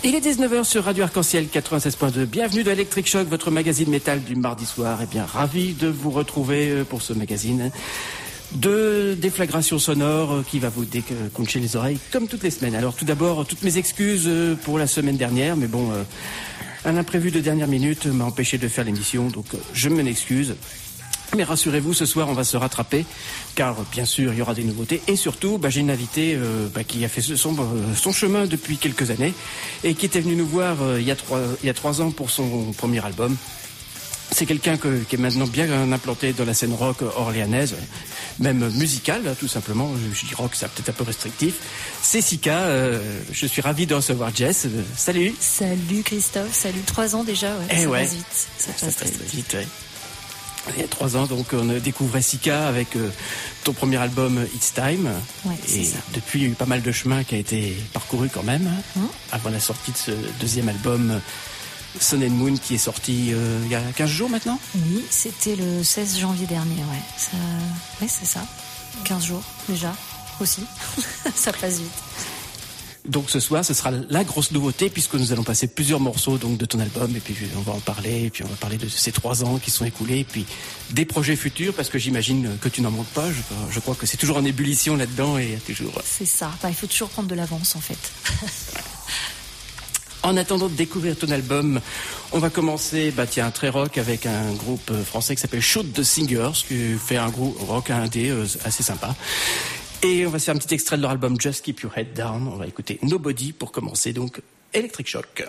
Il est 19h sur Radio Arc-en-Ciel 96.2. Bienvenue dans Electric Shock, votre magazine métal du mardi soir. Eh bien, ravi de vous retrouver pour ce magazine de déflagration sonore qui va vous déconcher les oreilles comme toutes les semaines. Alors tout d'abord, toutes mes excuses pour la semaine dernière, mais bon, un imprévu de dernière minute m'a empêché de faire l'émission, donc je m'en excuse. Mais rassurez-vous, ce soir on va se rattraper, car bien sûr il y aura des nouveautés, et surtout j'ai une invitée qui a fait son chemin depuis quelques années, et qui était venue nous voir il y a 3 ans pour son premier album. C'est quelqu'un qui est maintenant bien implanté dans la scène rock orléanaise, même musicale, tout simplement. Je dis rock, c'est peut-être un peu restrictif. C'est Sika, je suis ravi de recevoir Jess. Salut. Salut Christophe, salut. 3 ans déjà, ça passe vite. Ça passe très vite. Ouais. Il y a 3 ans, donc, on a découvert Sika avec ton premier album It's Time. Ouais, et ça. depuis, il y a eu pas mal de chemin qui a été parcouru quand même, avant la sortie de ce deuxième album Sun and Moon, qui est sorti il y a 15 jours maintenant. Oui, c'était le 16 janvier dernier, ouais, c'est ça. 15 jours déjà, aussi. Ça passe vite. Donc ce soir, ce sera la grosse nouveauté, puisque nous allons passer plusieurs morceaux donc de ton album, et puis on va en parler, et puis on va parler de ces 3 ans qui sont écoulés, et puis des projets futurs, parce que j'imagine que tu n'en manques pas. Je crois que c'est toujours en ébullition là-dedans, et il y a toujours... C'est ça, il faut toujours prendre de l'avance en fait. En attendant de découvrir ton album, on va commencer très rock avec un groupe français qui s'appelle Shoot the Singers, qui fait un groupe rock indé assez sympa. Et on va se faire un petit extrait de leur album Just Keep Your Head Down. On va écouter Nobody pour commencer, donc Electric Shock.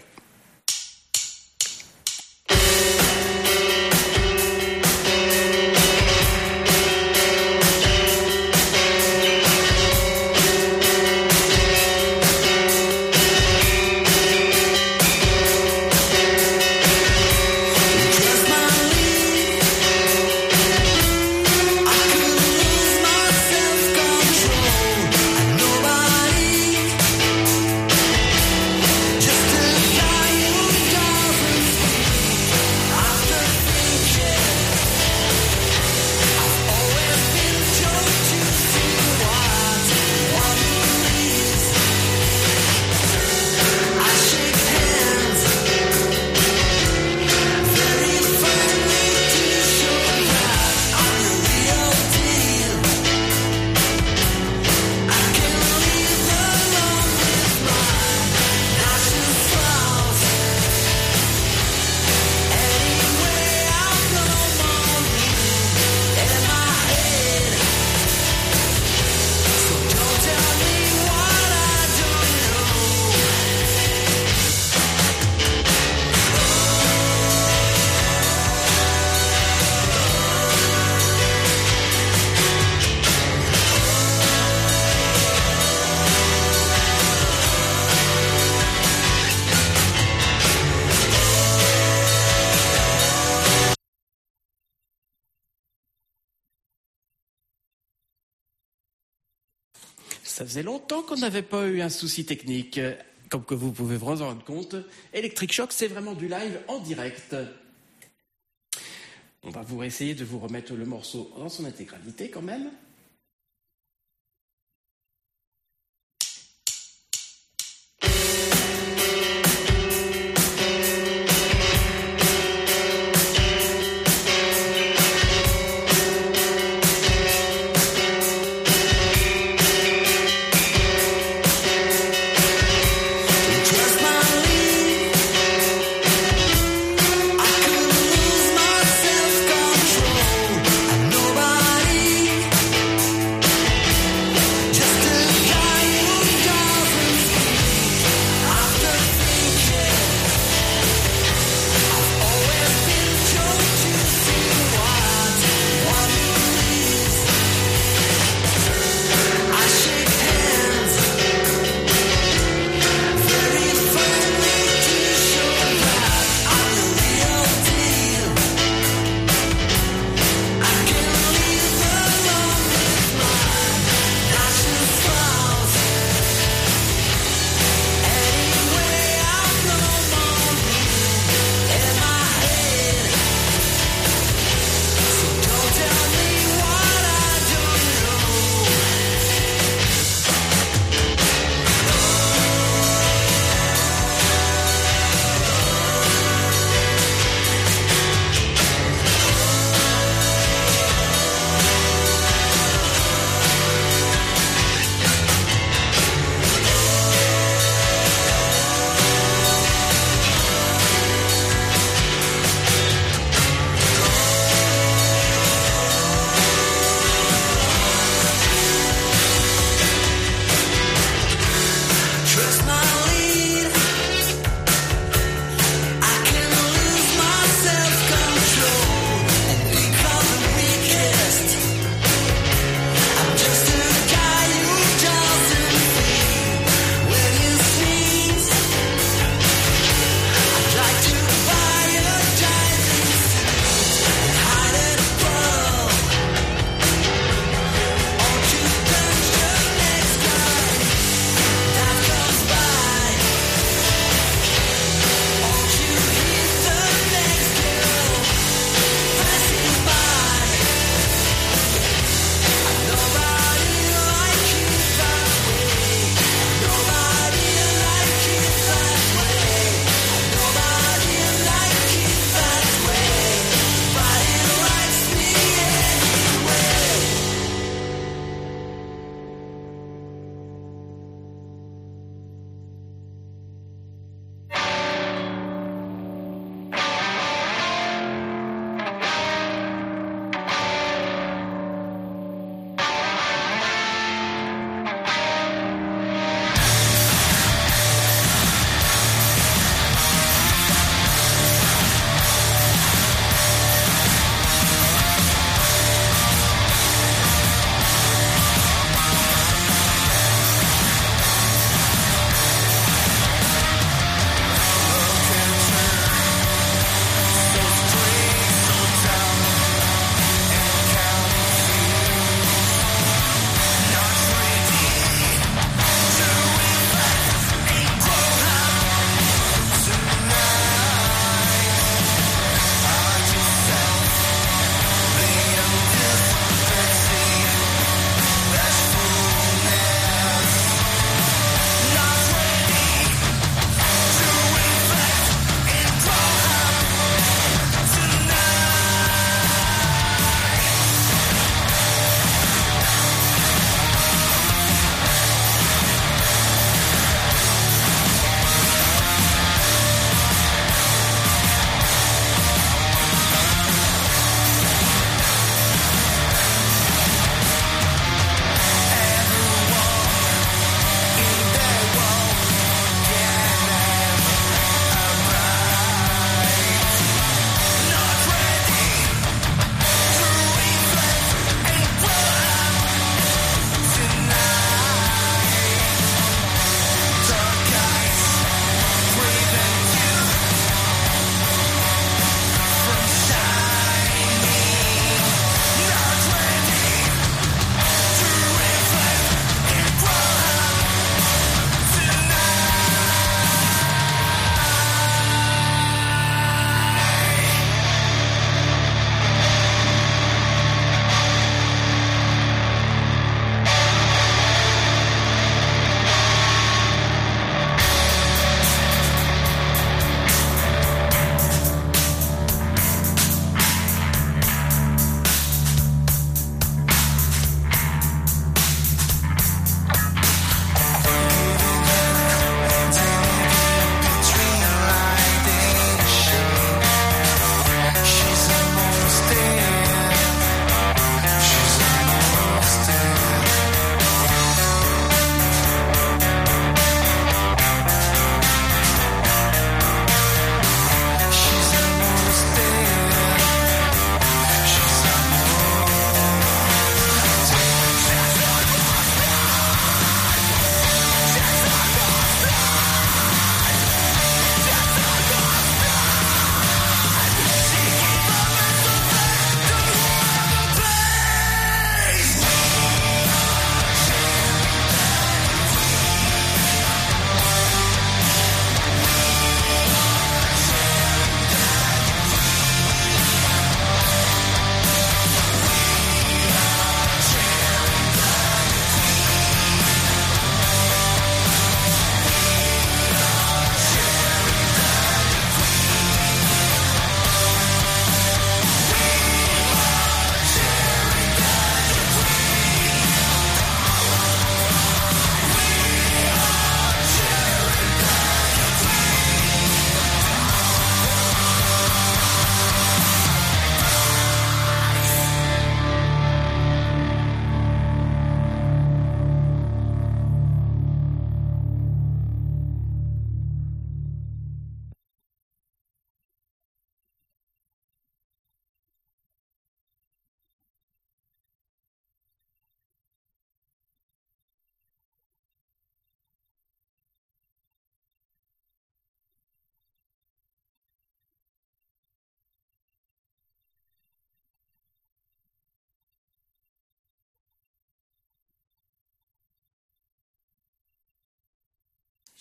Ça faisait longtemps qu'on n'avait pas eu un souci technique. Comme que vous pouvez vous rendre compte, Electric Shock, c'est vraiment du live en direct. On va vous essayer de vous remettre le morceau dans son intégralité quand même. Nobody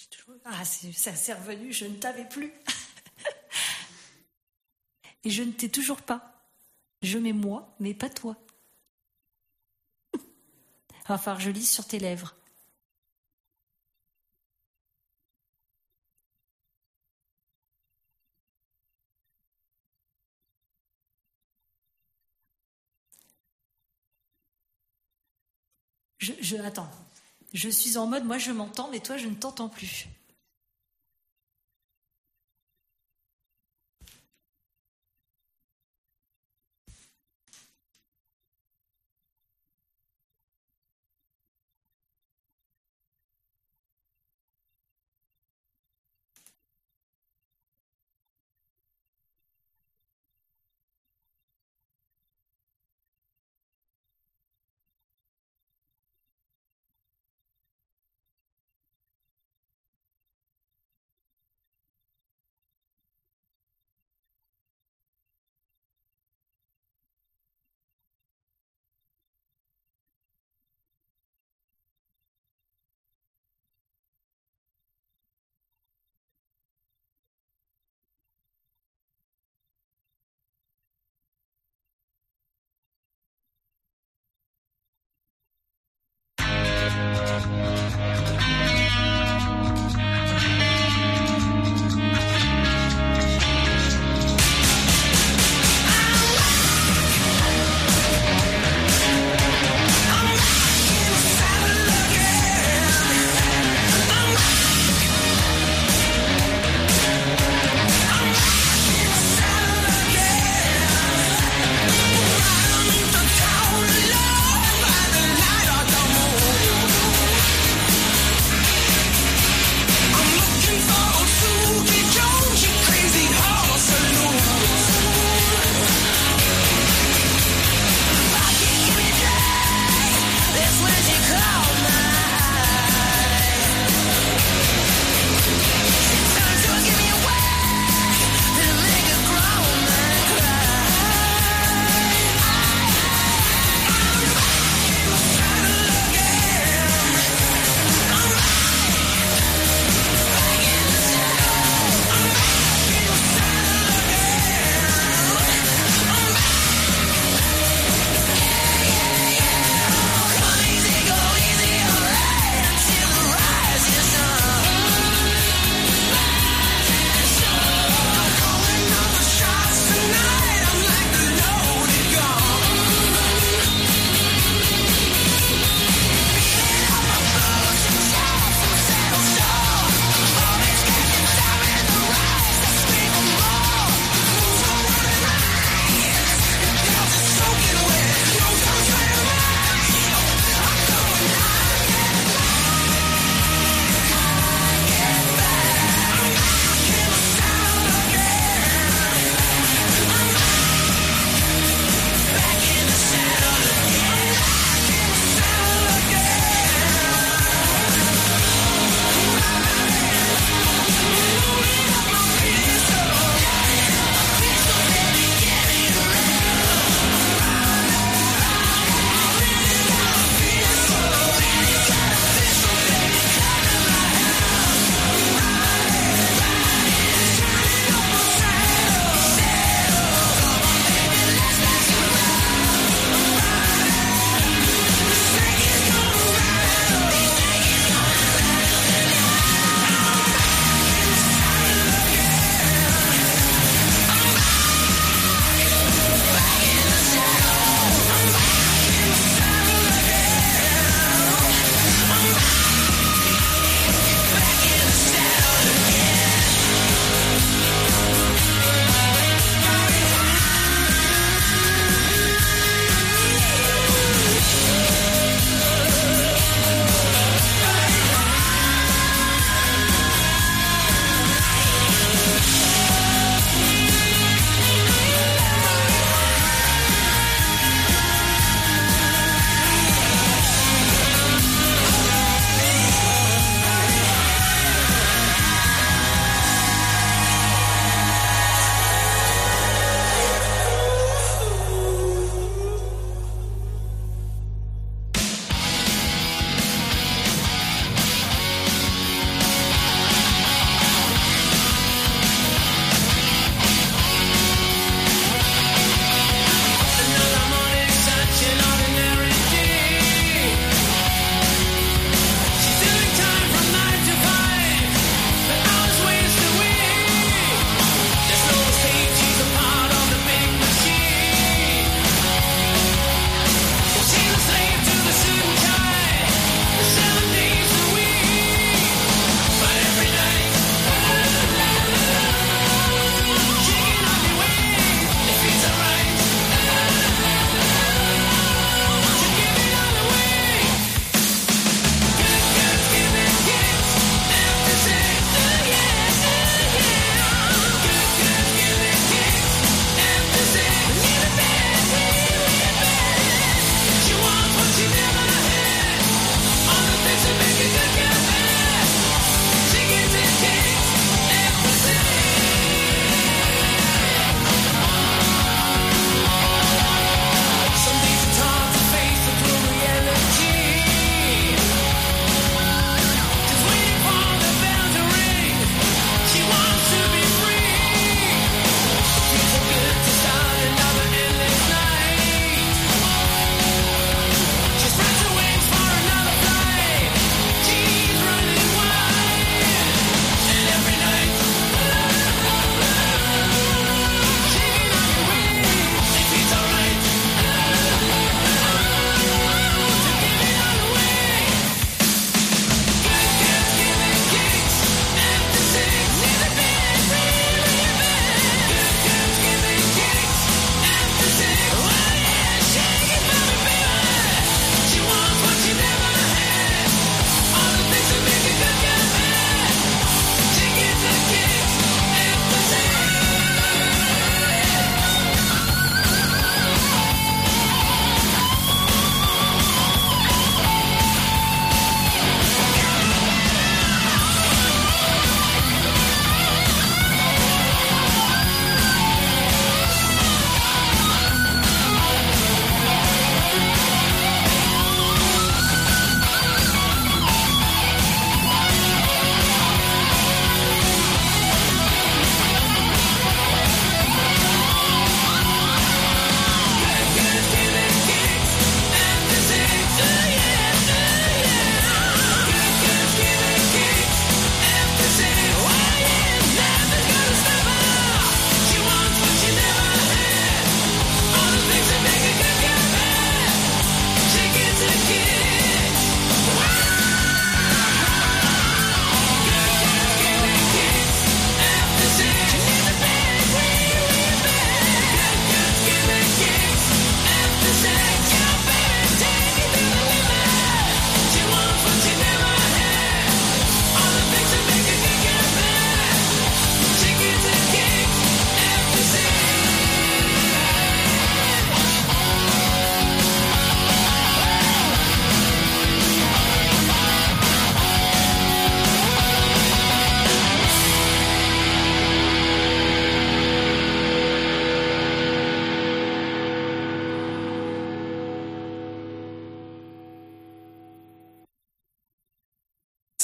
Ah, c'est revenu, je ne t'avais plus. Et je ne t'ai toujours pas. Je mets moi, mais pas toi. Va falloir que je lise sur tes lèvres. Attends. Je suis en mode, moi je m'entends, mais toi je ne t'entends plus.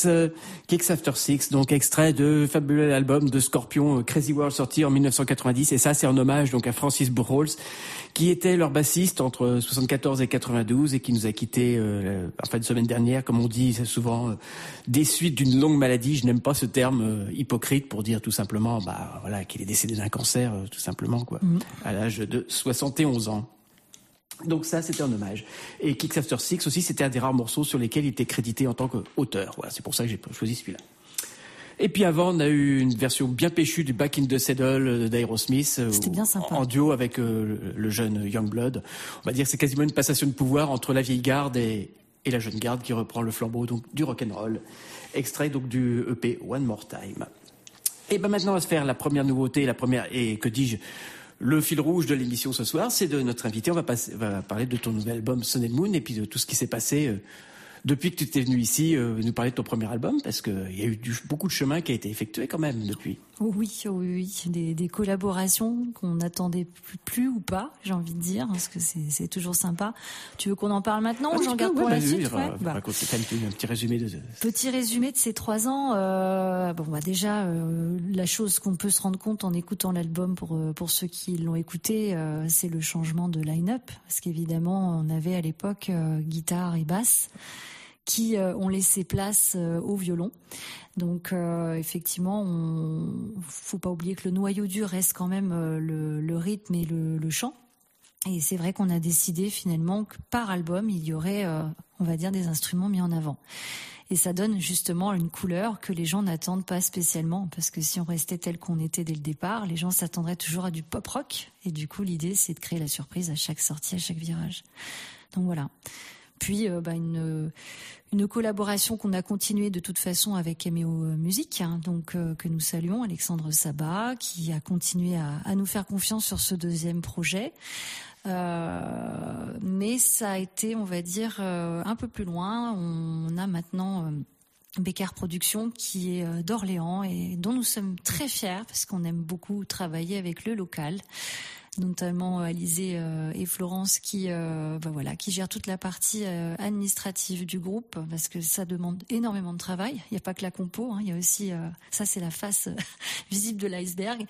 Kicks After Six, donc extrait de fabuleux album de Scorpion, Crazy World, sorti en 1990, et ça c'est en hommage donc à Francis Buchholz, qui était leur bassiste entre 74 et 92 et qui nous a quittés en fin de semaine dernière, comme on dit souvent, des suites d'une longue maladie. Je n'aime pas ce terme hypocrite pour dire tout simplement qu'il est décédé d'un cancer, tout simplement, quoi, à l'âge de 71 ans. Donc ça, c'était un hommage. Et Kicks After Six aussi, c'était un des rares morceaux sur lesquels il était crédité en tant qu'auteur. Voilà, c'est pour ça que j'ai choisi celui-là. Et puis avant, on a eu une version bien péchue du Back in the Saddle d'Aerosmith. C'était bien sympa. En duo avec le jeune Youngblood. On va dire que c'est quasiment une passation de pouvoir entre la vieille garde et la jeune garde qui reprend le flambeau donc du rock'n'roll. Extrait donc du EP One More Time. Et maintenant, on va se faire la première nouveauté, le fil rouge de l'émission ce soir, c'est de notre invité. On va parler de ton nouvel album Sun and Moon et puis de tout ce qui s'est passé depuis que tu étais venu ici nous parler de ton premier album, parce qu'il y a eu beaucoup de chemin qui a été effectué quand même depuis. Oui. Des collaborations qu'on n'attendait plus ou pas, j'ai envie de dire, parce que c'est toujours sympa. Tu veux qu'on en parle maintenant ou j'en garde pour la suite? Raconte un petit résumé de... Petit résumé de ces 3 ans. Déjà, la chose qu'on peut se rendre compte en écoutant l'album pour ceux qui l'ont écouté, c'est le changement de line-up, parce qu'évidemment, on avait à l'époque guitare et basse qui ont laissé place au violon. Donc effectivement, faut pas oublier que le noyau dur reste quand même le rythme et le chant. Et c'est vrai qu'on a décidé finalement que par album, il y aurait, on va dire, des instruments mis en avant. Et ça donne justement une couleur que les gens n'attendent pas spécialement, parce que si on restait tel qu'on était dès le départ, les gens s'attendraient toujours à du pop rock. Et du coup, l'idée, c'est de créer la surprise à chaque sortie, à chaque virage. Donc voilà. Puis une collaboration qu'on a continuée de toute façon avec Cameo Music, que nous saluons, Alexandre Sabat, qui a continué à nous faire confiance sur ce deuxième projet. Mais ça a été, on va dire, un peu plus loin. On a maintenant Bécard Productions qui est d'Orléans et dont nous sommes très fiers parce qu'on aime beaucoup travailler avec le local, notamment Alizé et Florence qui gèrent toute la partie administrative du groupe, parce que ça demande énormément de travail. Il n'y a pas que la compo, il y a aussi ça, c'est la face visible de l'iceberg.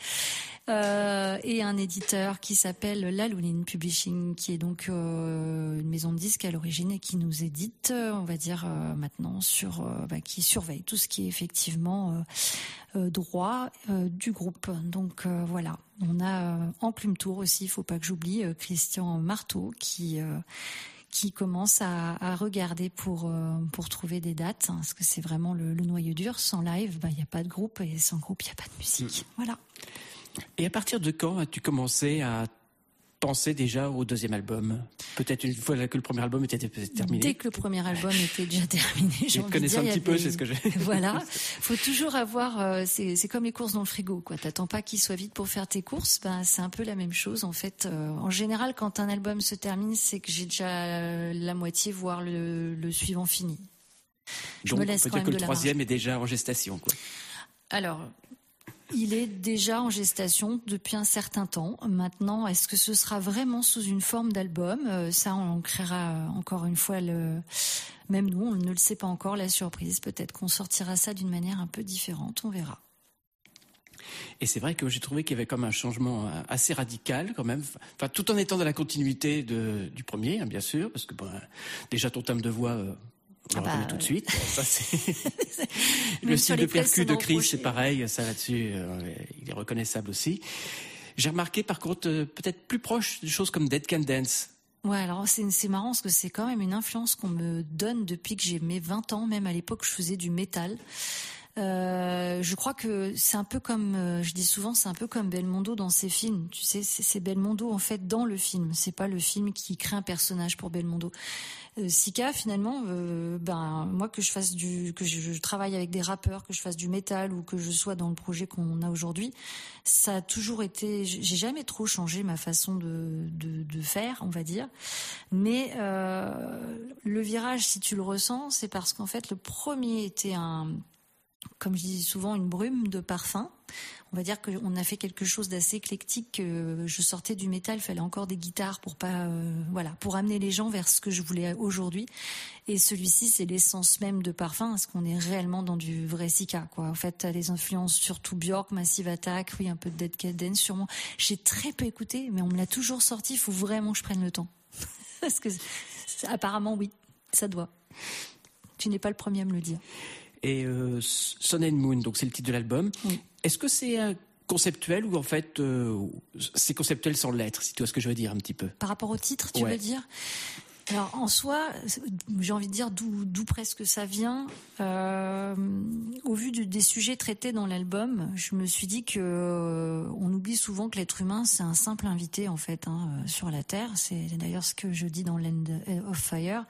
Et un éditeur qui s'appelle La Louline Publishing, qui est donc une maison de disques à l'origine et qui nous édite, on va dire maintenant qui surveille tout ce qui est effectivement droit du groupe. Donc voilà. On a Enclume Tour aussi, il faut pas que j'oublie, Christian Marteau qui commence à regarder pour trouver des dates, parce que c'est vraiment le noyau dur. Sans live, il n'y a pas de groupe, et sans groupe, il n'y a pas de musique. Voilà. Et à partir de quand as-tu commencé à penser déjà au deuxième album? Peut-être une fois que le premier album était terminé. Dès que le premier album était déjà terminé. Je connaissais un petit peu, c'est ce que j'ai. Voilà. Faut toujours avoir, c'est comme les courses dans le frigo, quoi. T'attends pas qu'il soit vide pour faire tes courses. C'est un peu la même chose, en fait. En général, quand un album se termine, c'est que j'ai déjà la moitié, voire le suivant fini. Donc, on peut dire que le troisième est déjà en gestation, quoi. Alors, il est déjà en gestation depuis un certain temps. Maintenant, est-ce que ce sera vraiment sous une forme d'album? Ça, on créera encore une fois même nous, on ne le sait pas encore, la surprise. Peut-être qu'on sortira ça d'une manière un peu différente, on verra. Et c'est vrai que j'ai trouvé qu'il y avait comme un changement assez radical quand même, enfin, tout en étant dans la continuité du premier, bien sûr, parce que déjà ton thème de voix... on le reconnaît tout de suite. Ça, c'est... Le style de percu de Chris, c'est pareil. Ça, là-dessus, il est reconnaissable aussi. J'ai remarqué, par contre, peut-être plus proche des choses comme Dead Can Dance. Ouais, alors c'est marrant parce que c'est quand même une influence qu'on me donne depuis que j'ai mes 20 ans. Même à l'époque, je faisais du métal. Je crois que c'est un peu comme, je dis souvent, c'est un peu comme Belmondo dans ses films. Tu sais, c'est Belmondo en fait dans le film. C'est pas le film qui crée un personnage pour Belmondo. Sika, finalement, moi que je travaille avec des rappeurs, que je fasse du métal ou que je sois dans le projet qu'on a aujourd'hui, ça a toujours été. J'ai jamais trop changé ma façon de faire, on va dire. Mais le virage, si tu le ressens, c'est parce qu'en fait le premier était comme je dis souvent, une brume de parfum. on va dire qu'on a fait quelque chose d'assez éclectique. Je sortais du métal, il fallait encore des guitares pour pas, pour amener les gens vers ce que je voulais aujourd'hui. Et celui-ci, c'est l'essence même de Parfum, parce qu'on est réellement dans du vrai ska, quoi. En fait, t'as les influences surtout Björk, Massive Attack, oui, un peu de Dead Cat Dance sûrement. J'ai très peu écouté, mais on me l'a toujours sorti. Il faut vraiment que je prenne le temps, parce que apparemment, oui, ça doit. Tu n'es pas le premier à me le dire. Et Sun and Moon, donc c'est le titre de l'album. Oui. Est-ce que c'est conceptuel ou en fait c'est conceptuel sans l'être, si tu vois ce que je veux dire un petit peu? Par rapport au titre, tu veux dire? Alors en soi, j'ai envie de dire d'où presque ça vient. Au vu des sujets traités dans l'album, je me suis dit que on oublie souvent que l'être humain c'est un simple invité en fait sur la Terre. C'est d'ailleurs ce que je dis dans Land of Fire.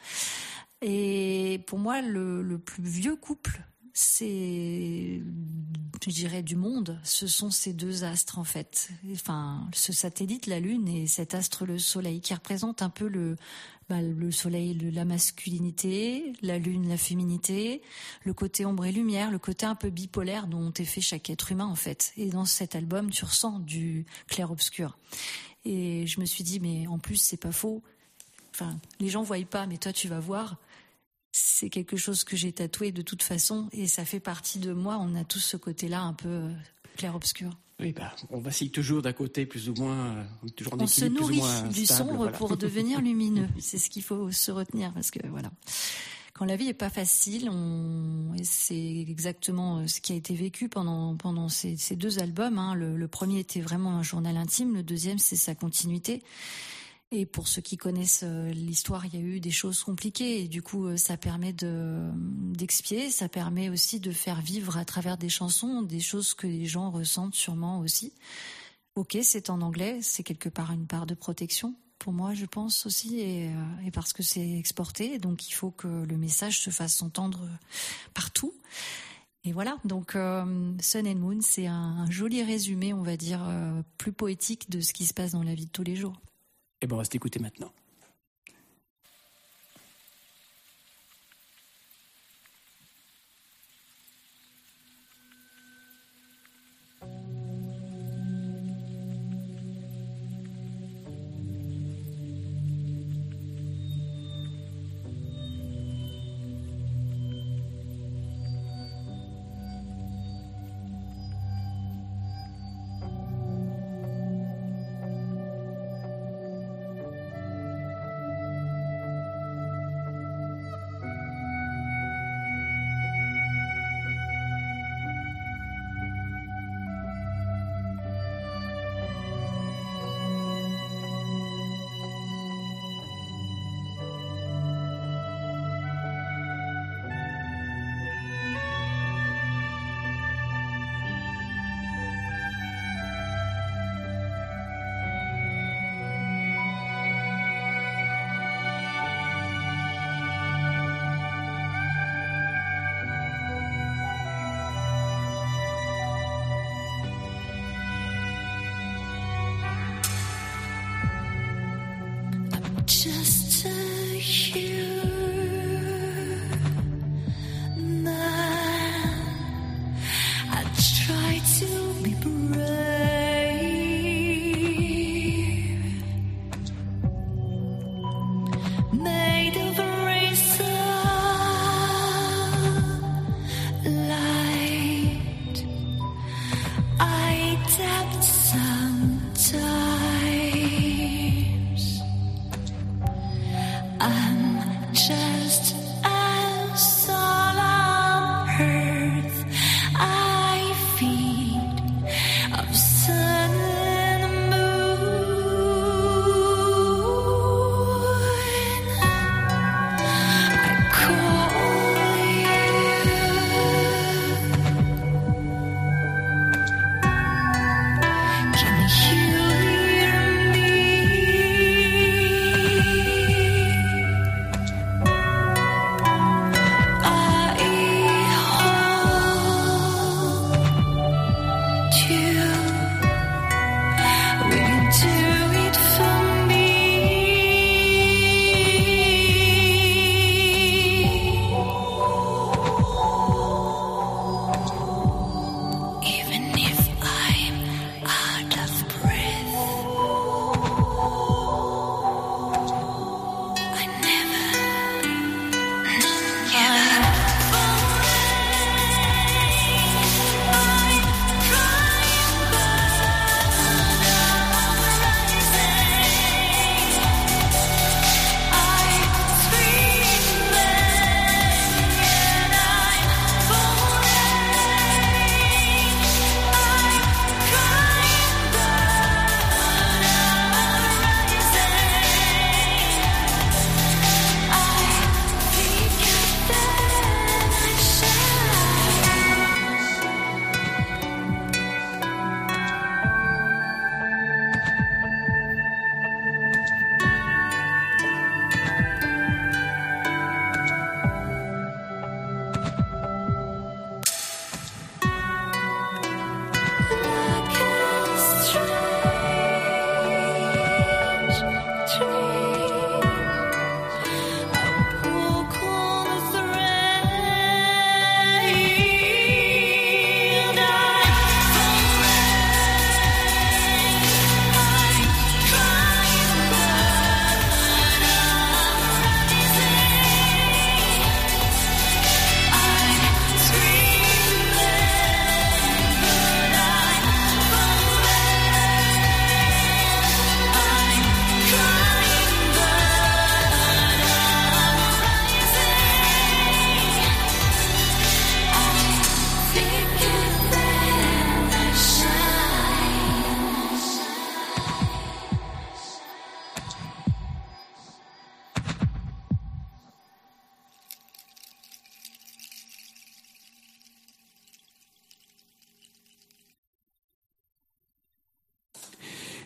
Et pour moi, le plus vieux couple, c'est, je dirais, du monde. Ce sont ces deux astres, en fait. Enfin, ce satellite, la Lune, et cet astre, le Soleil, qui représente un peu le Soleil, la masculinité, la Lune, la féminité, le côté ombre et lumière, le côté un peu bipolaire dont est fait chaque être humain, en fait. Et dans cet album, tu ressens du clair-obscur. Et je me suis dit, mais en plus, c'est pas faux. Enfin, les gens voient pas, mais toi, tu vas voir. C'est quelque chose que j'ai tatoué de toute façon et ça fait partie de moi. On a tous ce côté-là un peu clair-obscur. Oui, on vacille toujours d'un côté plus ou moins, toujours en on équilibre, se nourrit plus ou moins du stable, sombre pour devenir lumineux. C'est ce qu'il faut se retenir parce que voilà. Quand la vie est pas facile, et c'est exactement ce qui a été vécu pendant ces deux albums. Hein. Le premier était vraiment un journal intime, le deuxième c'est sa continuité. Et pour ceux qui connaissent l'histoire, il y a eu des choses compliquées et du coup ça permet d'expier, ça permet aussi de faire vivre à travers des chansons des choses que les gens ressentent sûrement aussi. Ok, c'est en anglais, c'est quelque part une part de protection pour moi, je pense aussi, et parce que c'est exporté, donc il faut que le message se fasse entendre partout. Et voilà, donc Sun and Moon, c'est un joli résumé, on va dire, plus poétique de ce qui se passe dans la vie de tous les jours. Et on va s'écouter maintenant.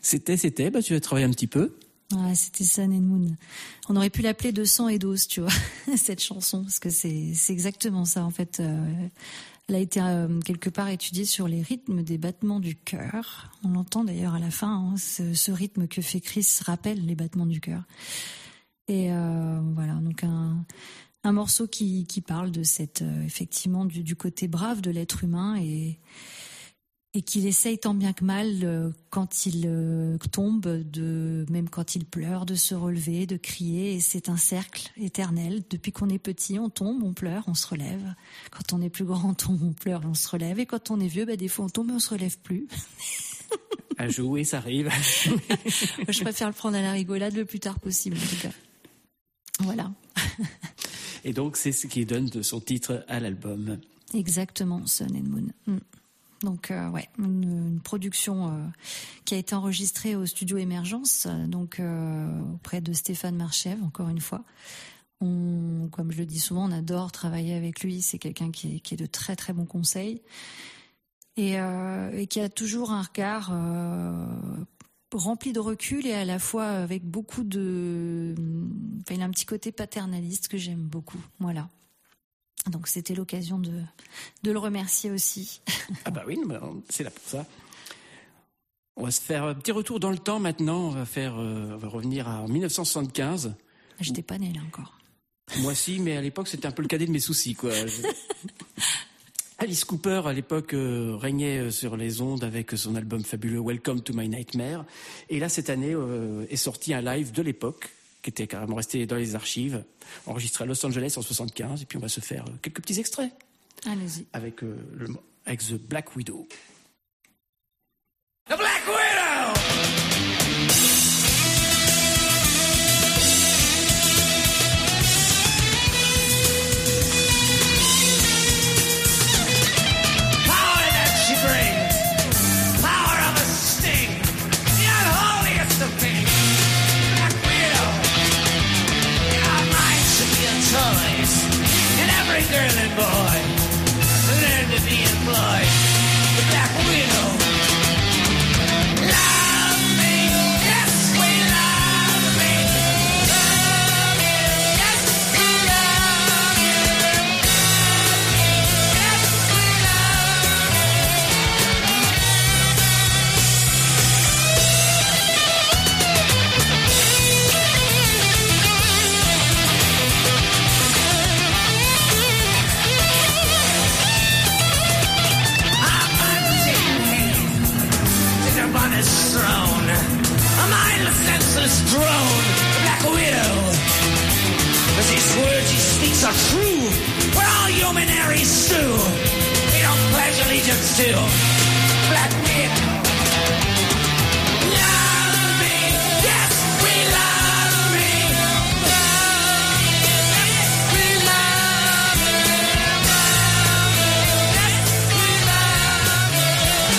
C'était, tu as travaillé un petit peu. Ah, c'était Sun and Moon. On aurait pu l'appeler De sang et d'os, tu vois, cette chanson, parce que c'est exactement ça, en fait. Elle a été quelque part étudiée sur les rythmes des battements du cœur. On l'entend d'ailleurs à la fin, hein, ce rythme que fait Chris rappelle les battements du cœur. Et voilà, donc un morceau qui parle de cette effectivement du côté brave de l'être humain et qu'il essaye tant bien que mal quand il tombe, même quand il pleure, de se relever, de crier. Et c'est un cercle éternel. Depuis qu'on est petit, on tombe, on pleure, on se relève. Quand on est plus grand, on tombe, on pleure, on se relève. Et quand on est vieux, des fois on tombe et on se relève plus. À jouer, ça arrive. Je préfère le prendre à la rigolade le plus tard possible, en tout cas. Voilà. Et donc, c'est ce qui donne son titre à l'album. Exactement, Sun and Moon. Donc, une production qui a été enregistrée au studio Émergence, donc auprès de Stéphane Marchev, encore une fois. Comme je le dis souvent, on adore travailler avec lui. C'est quelqu'un qui est de très très bons conseils et qui a toujours un regard rempli de recul et à la fois avec beaucoup de... Enfin, il a un petit côté paternaliste que j'aime beaucoup. Voilà. Donc c'était l'occasion de le remercier aussi. Ah bah oui, c'est là pour ça. On va se faire un petit retour dans le temps maintenant. On va revenir à 1975. J'étais pas née là encore. Moi si, mais à l'époque c'était un peu le cadet de mes soucis, quoi. Alice Cooper, à l'époque, régnait sur les ondes avec son album fabuleux Welcome to My Nightmare. Et là, cette année, est sorti un live de l'époque, qui était carrément resté dans les archives, enregistré à Los Angeles en 75. Et puis, on va se faire quelques petits extraits. Allez-y. Avec The Black Widow. The Black Widow! Girl and boy, learn to be employed. The Black Widow. Love me, yes, we love me. Love you, yes, we love you. Love me, yes, we throne, a mindless, senseless drone, the Black Widow. As these words he speaks are true, we're all human Aries stew. We don't pledge allegiance to Black Widow. Love me, yes, we love me. Love me, yes, we love me. Love me, yes, we love me.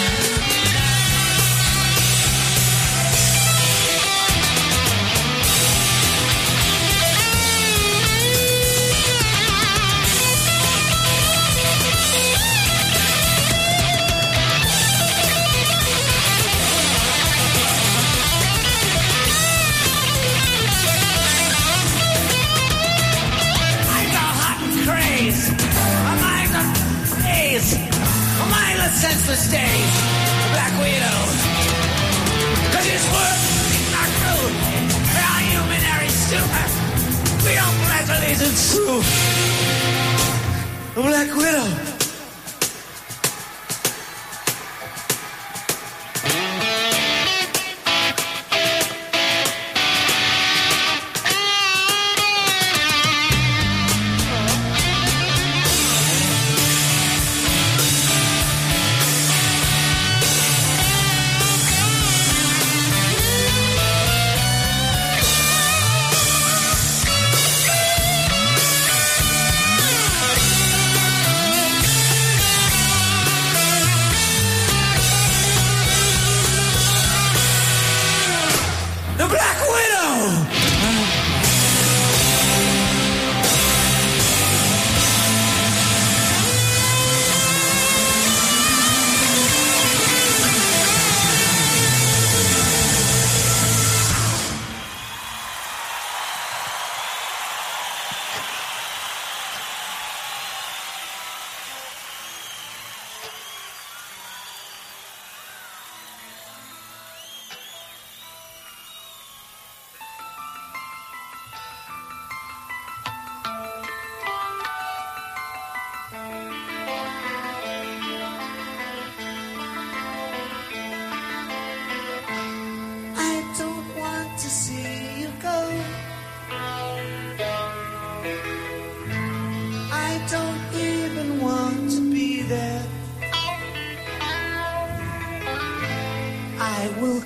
Senseless days, the Black Widow. Cause his work are true. We're all human Aries super. We don't pledge allegiance to the Black Widow.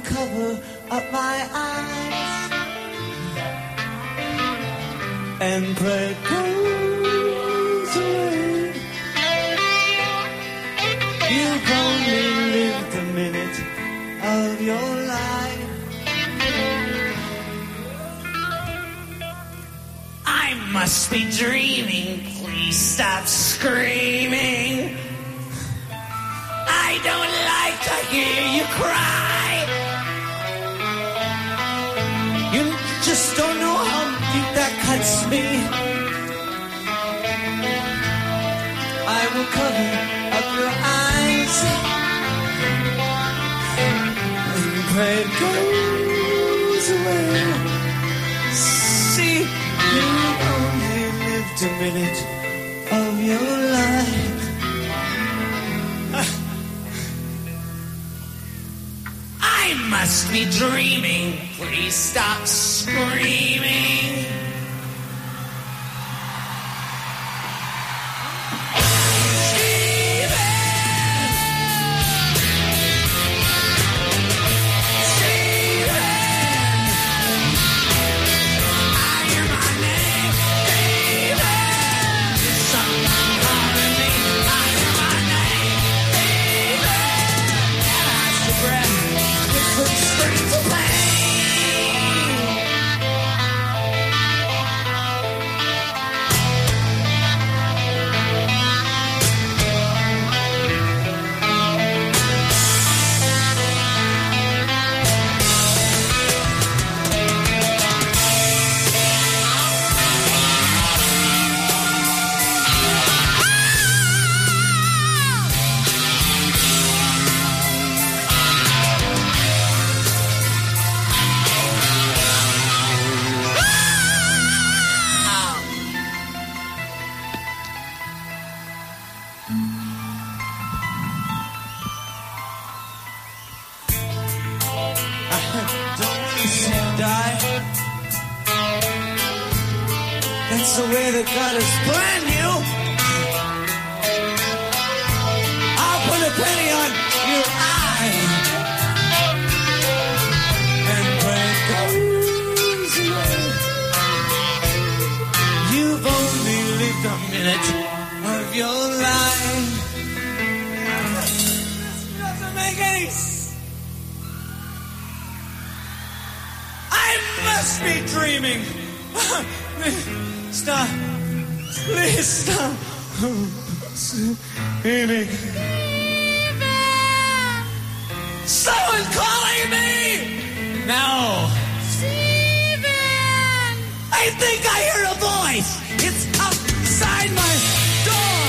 cover up my eyes and pray it goes away. You've only lived a minute of your life. I must be dreaming. Please stop screaming. I don't like to hear you cry. You just don't know how deep that cuts me. I will cover up your eyes and pray it goes away. See, you only lived a minute of your life. I must be dreaming. Please stop screaming. That's the way that God has planned you. I'll put a penny on your eye and pray it goes away. You've only lived a minute of your life. This doesn't make any sense. I must be dreaming. Stop. Please stop. Steven! Someone calling me! No. Steven! I think I hear a voice. It's outside my door.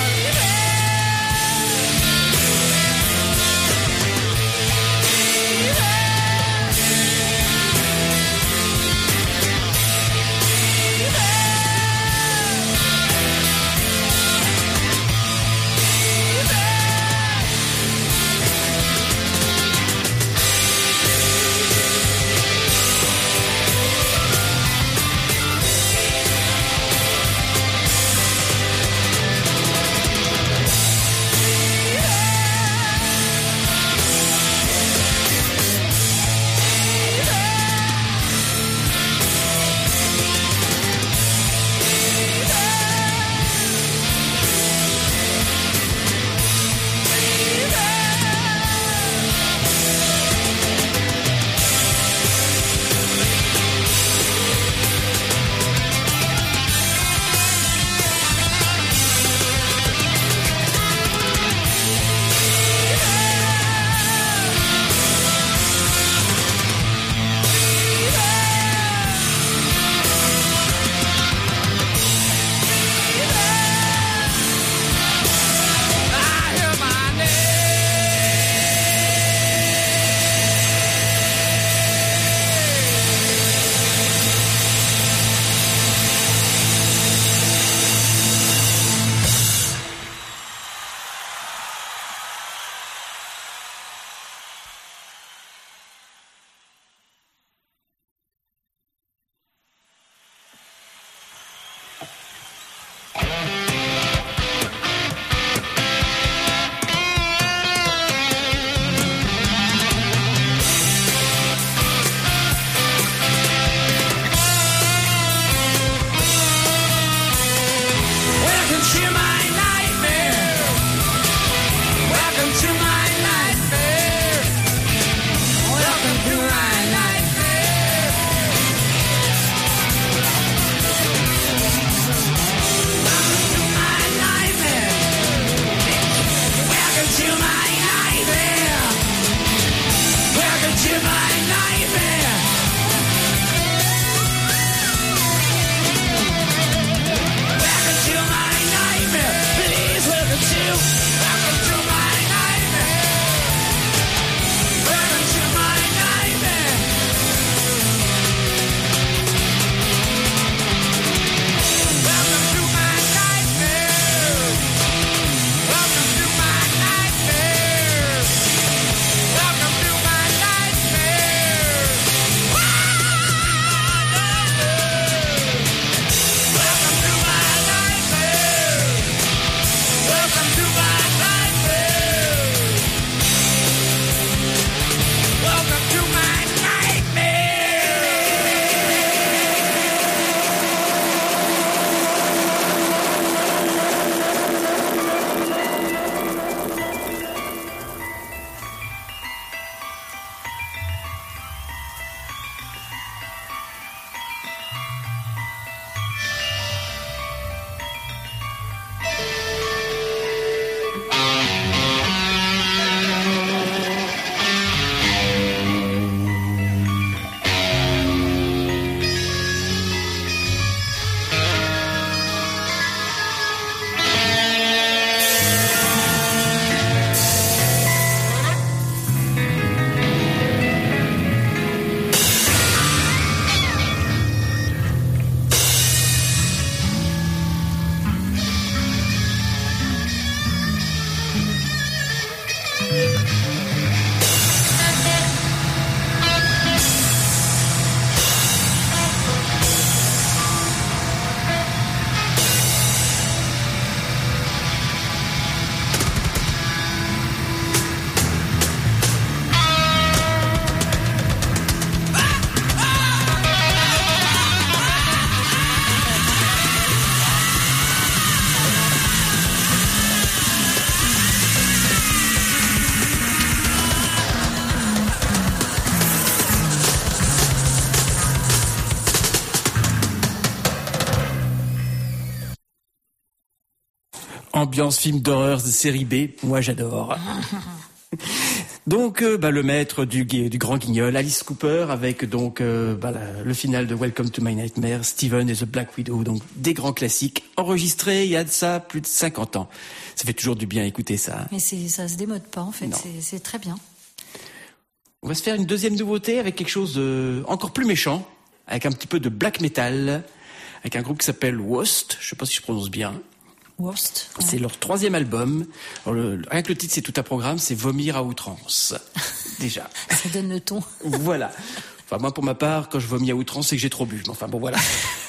ambiance film d'horreur de série B. Moi, j'adore. Donc, le maître du grand guignol, Alice Cooper, avec donc le final de Welcome to My Nightmare, Steven et The Black Widow, donc des grands classiques enregistrés il y a de ça plus de 50 ans. Ça fait toujours du bien écouter ça. Mais ça se démode pas en fait, c'est très bien. On va se faire une deuxième nouveauté avec quelque chose de encore plus méchant, avec un petit peu de black metal, avec un groupe qui s'appelle Worst, je sais pas si je prononce bien. Worst. Ouais. C'est leur 3e album. Alors rien que le titre, c'est tout un programme, c'est Vomir à outrance. Déjà. Ça donne le ton. Voilà. Enfin, moi, pour ma part, quand je vomis à outrance, c'est que j'ai trop bu. Mais enfin, bon, voilà.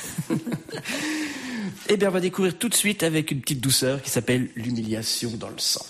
Eh bien, on va découvrir tout de suite avec une petite douceur qui s'appelle L'humiliation dans le sang.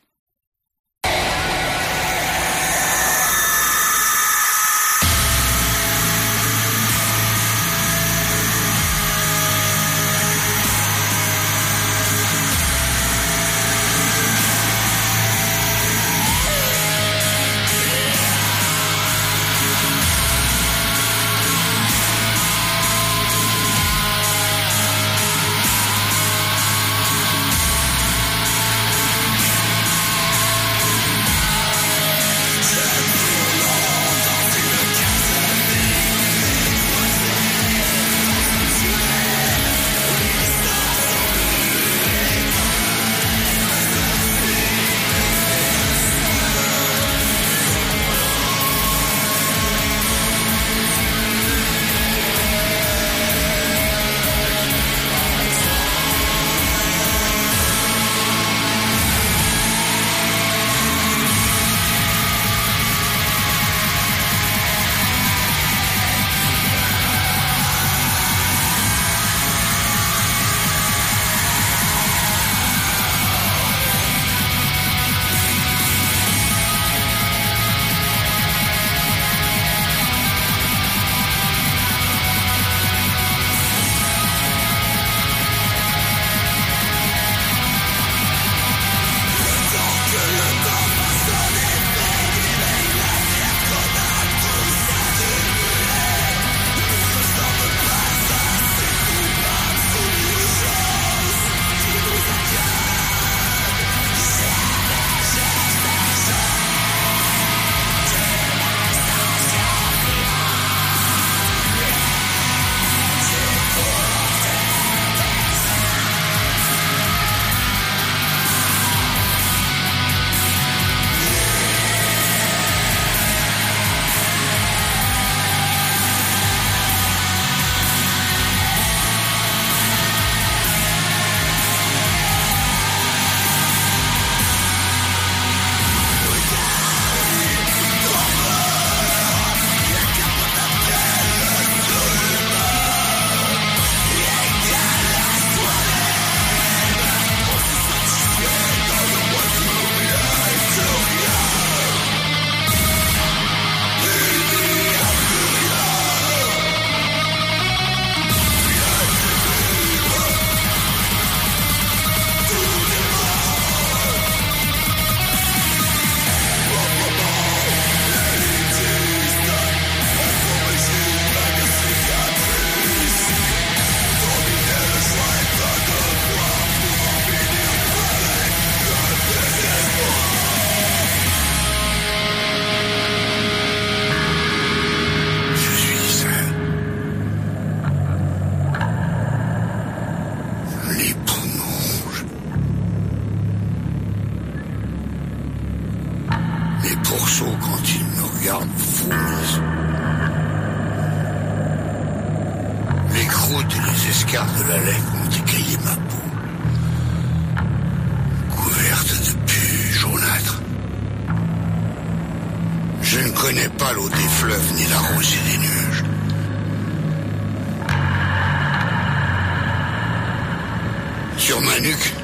Sur ma nuque,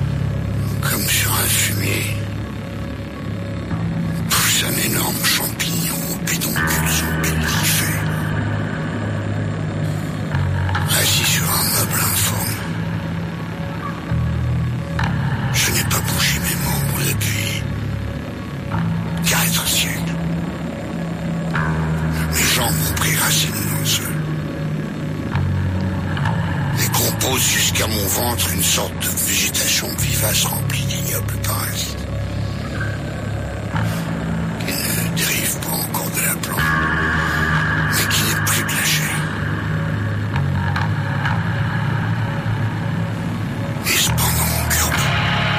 comme sur un fumier, pousse un énorme champignon au pédoncule zombie. Assis sur un meuble informe, je n'ai pas bougé mes membres depuis 4 siècles. Mes jambes ont pris racine dans le sol. Les compas dépose jusqu'à mon ventre une sorte de végétation vivace remplie d'ignobles parasites. Qui ne dérive pas encore de la plante, mais qui n'est plus de la chair. Et cependant mon cœur bat.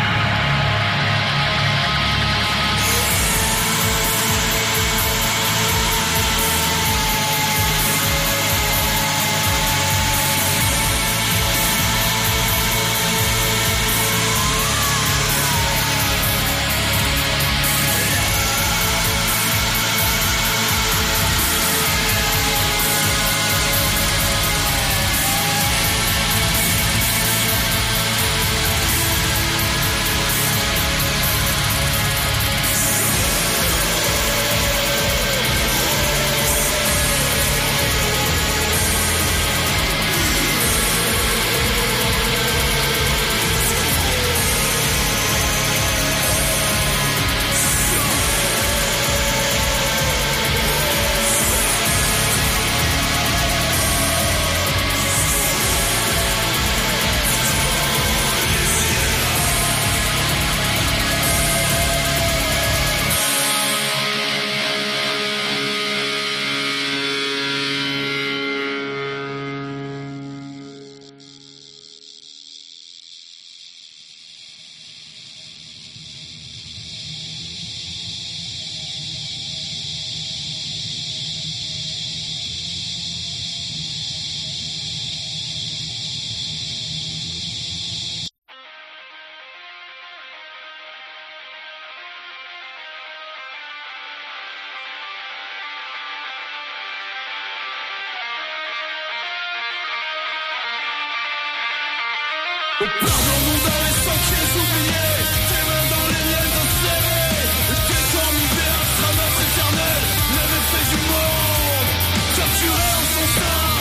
Au peur dans le monde dans les sentiers oubliés, tes mains dans les miennes d'insérer. Tes corps l'hiver sera notre éternel, le méfait du monde. Capturé en son sein,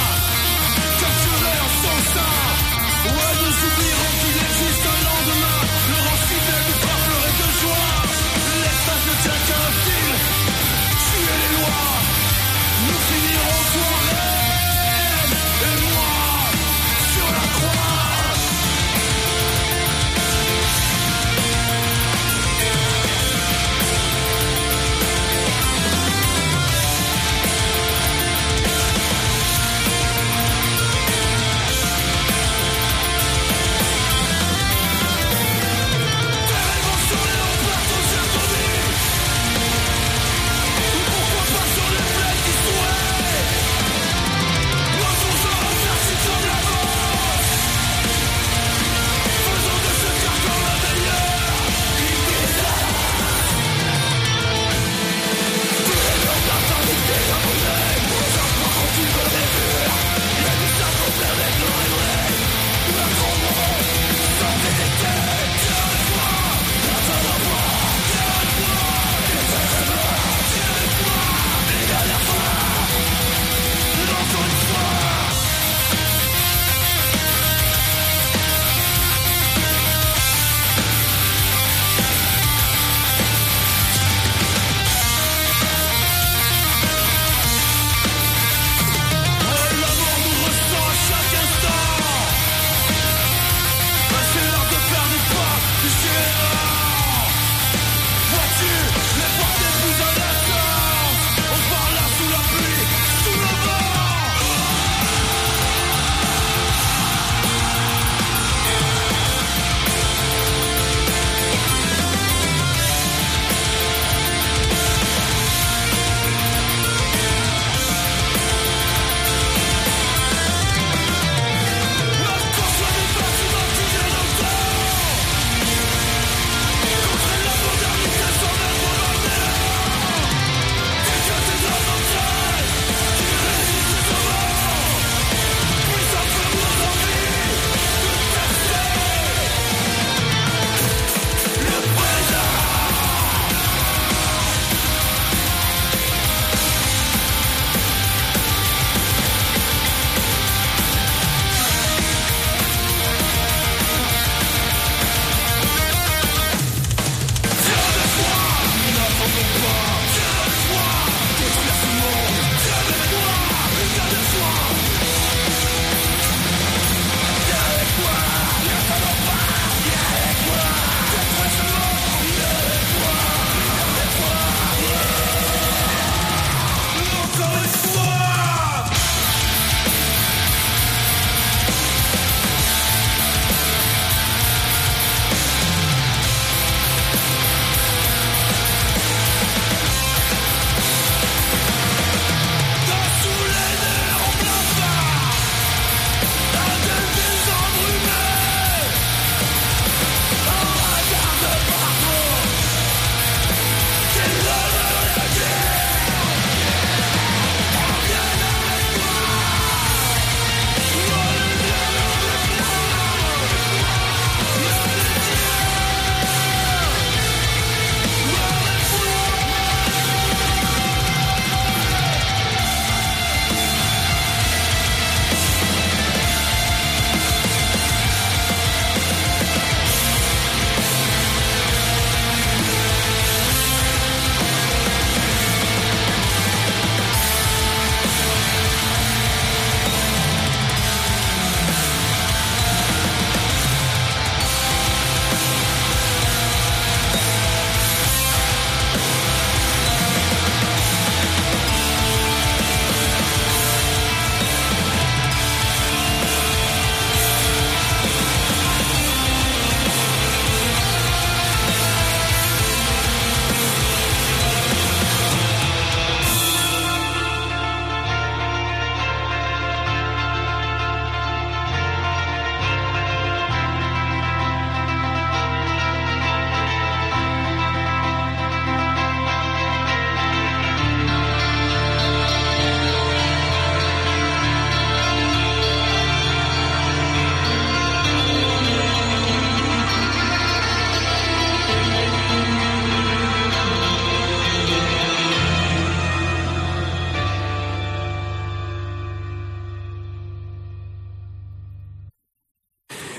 capturé en son sein. Ouais, nous oublierons qu'il existe un lendemain. Le rang fidèle nous fera pleurer de joie. L'espace ne tient qu'à un fil, tuer les lois. Nous finirons toi reine, et moi sur la croix.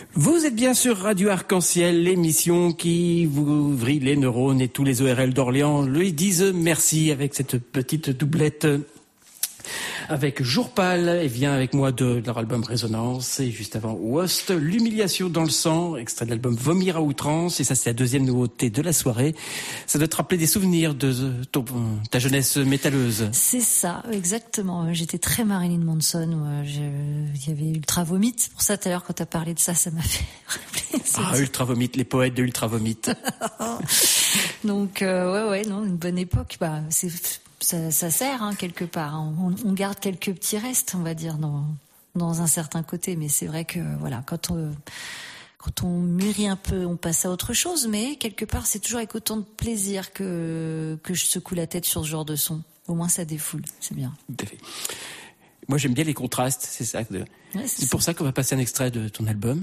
Vous êtes bien sur Radio Arc-en-Ciel, l'émission qui vous vrille les neurones et tous les ORL d'Orléans lui disent merci avec cette petite doublette. Avec Jour Pâle, et vient avec moi de leur album Résonance, et juste avant Wost, L'humiliation dans le sang, extrait de l'album Vomir à outrance, et ça c'est la deuxième nouveauté de la soirée. Ça doit te rappeler des souvenirs de ta jeunesse métalleuse. C'est ça, exactement. J'étais très Marilyn Manson, il y avait Ultra Vomit, c'est pour ça tout à l'heure quand tu as parlé de ça, ça m'a fait rappeler. Ah, Ultra Vomit, les poètes de Ultra Vomit. Donc, non, une bonne époque, ça sert quelque part. On garde quelques petits restes, on va dire, dans un certain côté. Mais c'est vrai que voilà, quand on mûrit un peu, on passe à autre chose. Mais quelque part, c'est toujours avec autant de plaisir que je secoue la tête sur ce genre de son. Au moins, ça défoule. C'est bien. Tout à fait. Moi, j'aime bien les contrastes. C'est ça. C'est pour ça qu'on va passer un extrait de ton album.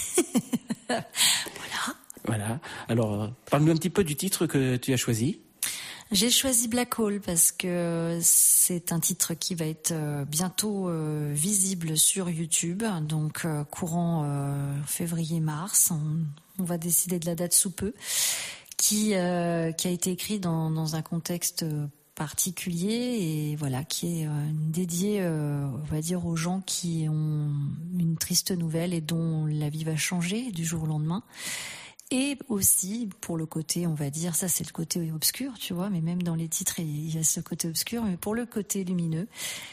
Voilà. Alors, parle-nous un petit peu du titre que tu as choisi. J'ai choisi Black Hole parce que c'est un titre qui va être bientôt visible sur YouTube, donc courant février-mars. On va décider de la date sous peu, qui a été écrit dans un contexte particulier et voilà, qui est dédié, on va dire, aux gens qui ont une triste nouvelle et dont la vie va changer du jour au lendemain. Et aussi, pour le côté, on va dire, ça c'est le côté obscur, tu vois, mais même dans les titres, il y a ce côté obscur, mais pour le côté lumineux,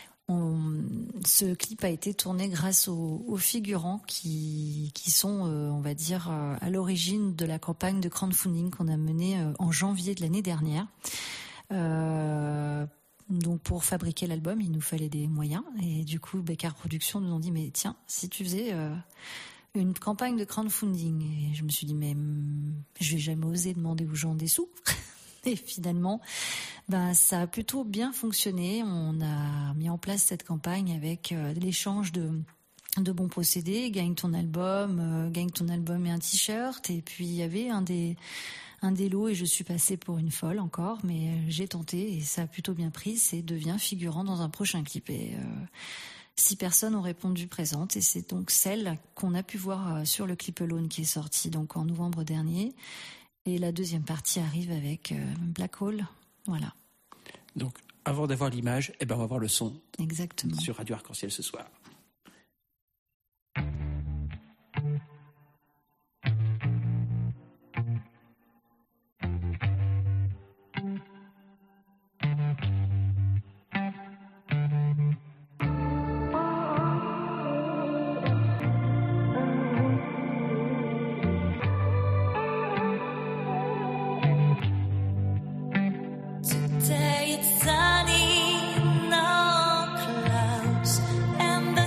ce clip a été tourné grâce aux figurants qui sont, on va dire, à l'origine de la campagne de crowdfunding qu'on a menée en janvier de l'année dernière. Donc pour fabriquer l'album, il nous fallait des moyens, et du coup, Bécard Productions nous ont dit, mais tiens, si tu faisais... une campagne de crowdfunding. Et je me suis dit, mais je vais jamais oser demander aux gens des sous. Et finalement, ça a plutôt bien fonctionné. On a mis en place cette campagne avec l'échange de bons procédés. Gagne ton album et un t-shirt. Et puis il y avait un des lots, et je suis passée pour une folle encore, mais j'ai tenté et ça a plutôt bien pris. C'est deviens figurant dans un prochain clip. Et 6 personnes ont répondu présentes, et c'est donc celle qu'on a pu voir sur le clip Alone qui est sorti donc en novembre dernier. Et la deuxième partie arrive avec Black Hole. Voilà. Donc, avant d'avoir l'image, on va voir le son. Exactement. Sur Radio Arc-en-Ciel ce soir. Today it's sunny, no clouds, and the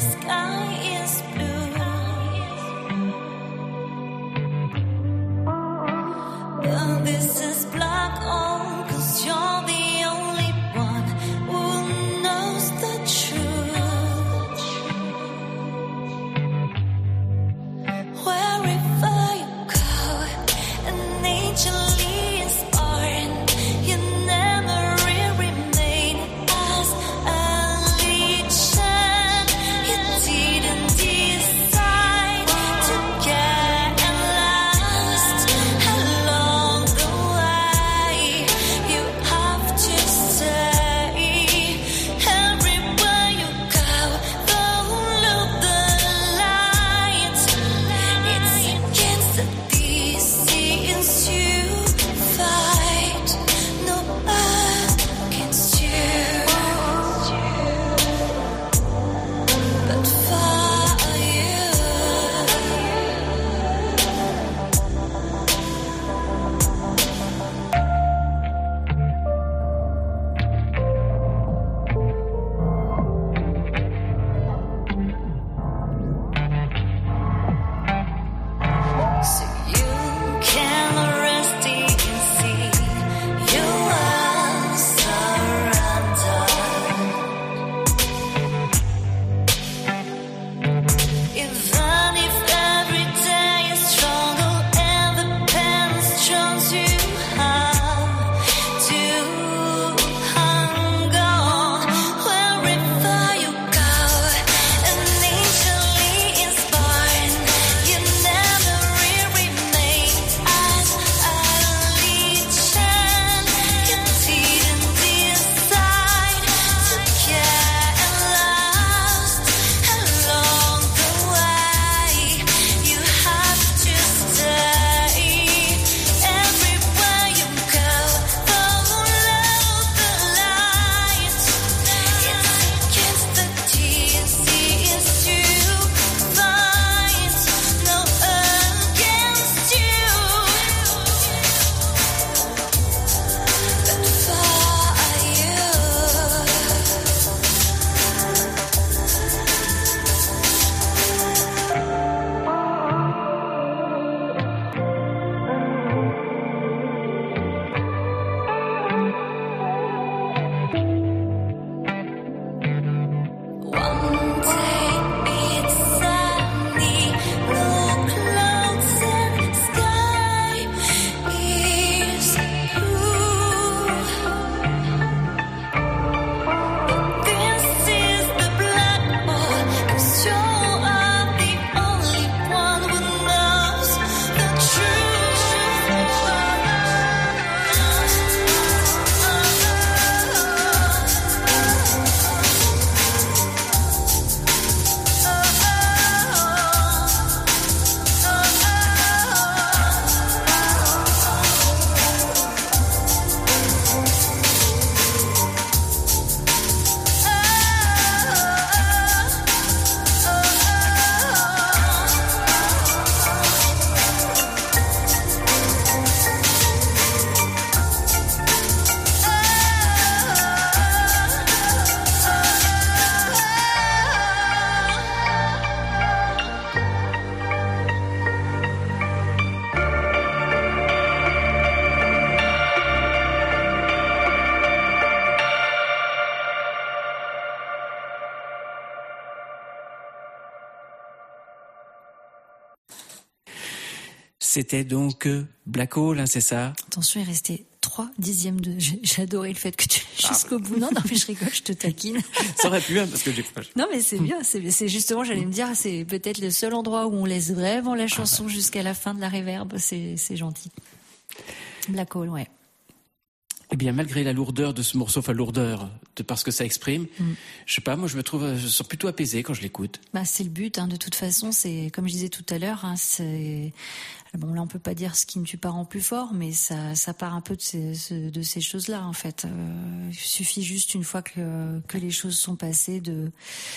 C'était donc Black Hole, hein, c'est ça? Attention, il restait 3/10 de... J'ai adoré le fait que tu ailles jusqu'au bout. Non, mais je rigole, je te taquine. Ça aurait pu, hein, parce que j'ai... Non, mais c'est bien. C'est justement, j'allais me dire, c'est peut-être le seul endroit où on laisse vraiment la chanson jusqu'à la fin de la reverb. C'est gentil. Black Hole, ouais. Eh bien, malgré la lourdeur de ce morceau, enfin lourdeur, parce que ça exprime, je sais pas, moi je me sens plutôt apaisé quand je l'écoute. Bah, c'est le but, hein, de toute façon, c'est, comme je disais tout à l'heure, hein, c'est, bon, là on peut pas dire ce qui ne tue pas rend plus fort, mais ça part un peu de ces choses-là, en fait. Il suffit juste une fois que les choses sont passées de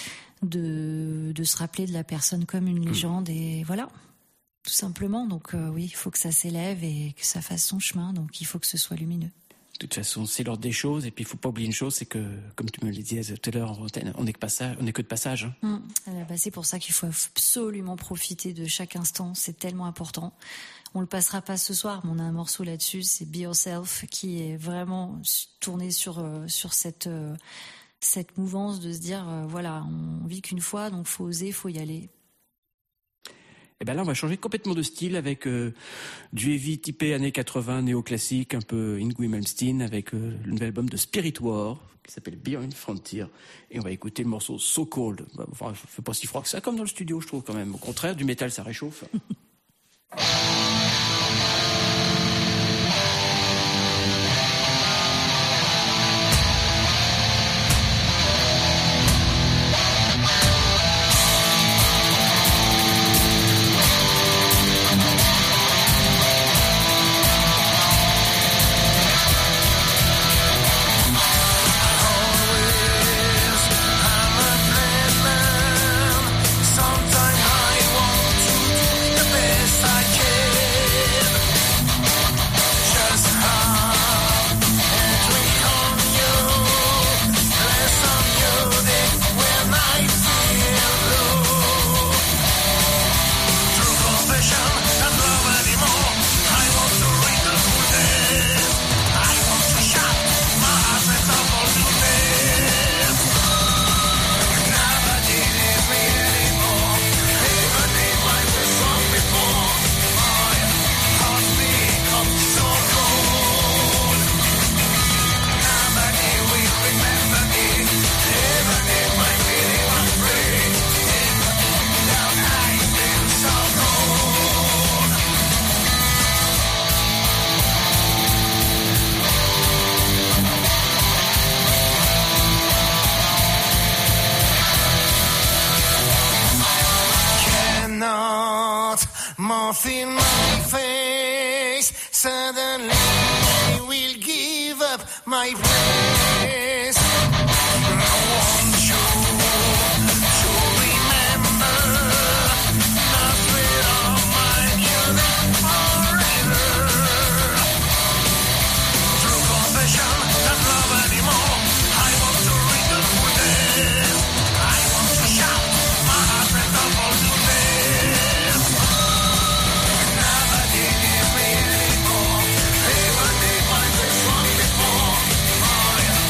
se rappeler de la personne comme une légende, et voilà. Tout simplement. Donc, oui, il faut que ça s'élève et que ça fasse son chemin, donc il faut que ce soit lumineux. De toute façon, c'est l'ordre des choses, et puis il faut pas oublier une chose, c'est que, comme tu me le disais tout à l'heure en antenne, on n'est que de passage. Hein. Bah, c'est pour ça qu'il faut absolument profiter de chaque instant, c'est tellement important. On le passera pas ce soir, mais on a un morceau là-dessus, c'est Be Yourself, qui est vraiment tourné sur cette mouvance de se dire, voilà, on vit qu'une fois, donc faut oser, faut y aller. Et ben là, on va changer complètement de style avec du heavy typé années 80, néoclassique, un peu Yngwie Malmsteen, avec le nouvel album de Spirit War, qui s'appelle Beyond Frontier. Et on va écouter le morceau So Cold. Enfin, il fait pas si froid que ça, comme dans le studio, je trouve, quand même. Au contraire, du métal, ça réchauffe. Moth in my face, suddenly I will give up my place. I want you to remember, nothing of mine, you're there forever. True confession, not love anymore. I want to read the full day. I want to shout my heart and double to death. Nobody gives me anymore. Even if I was wrong before. Oh, yeah.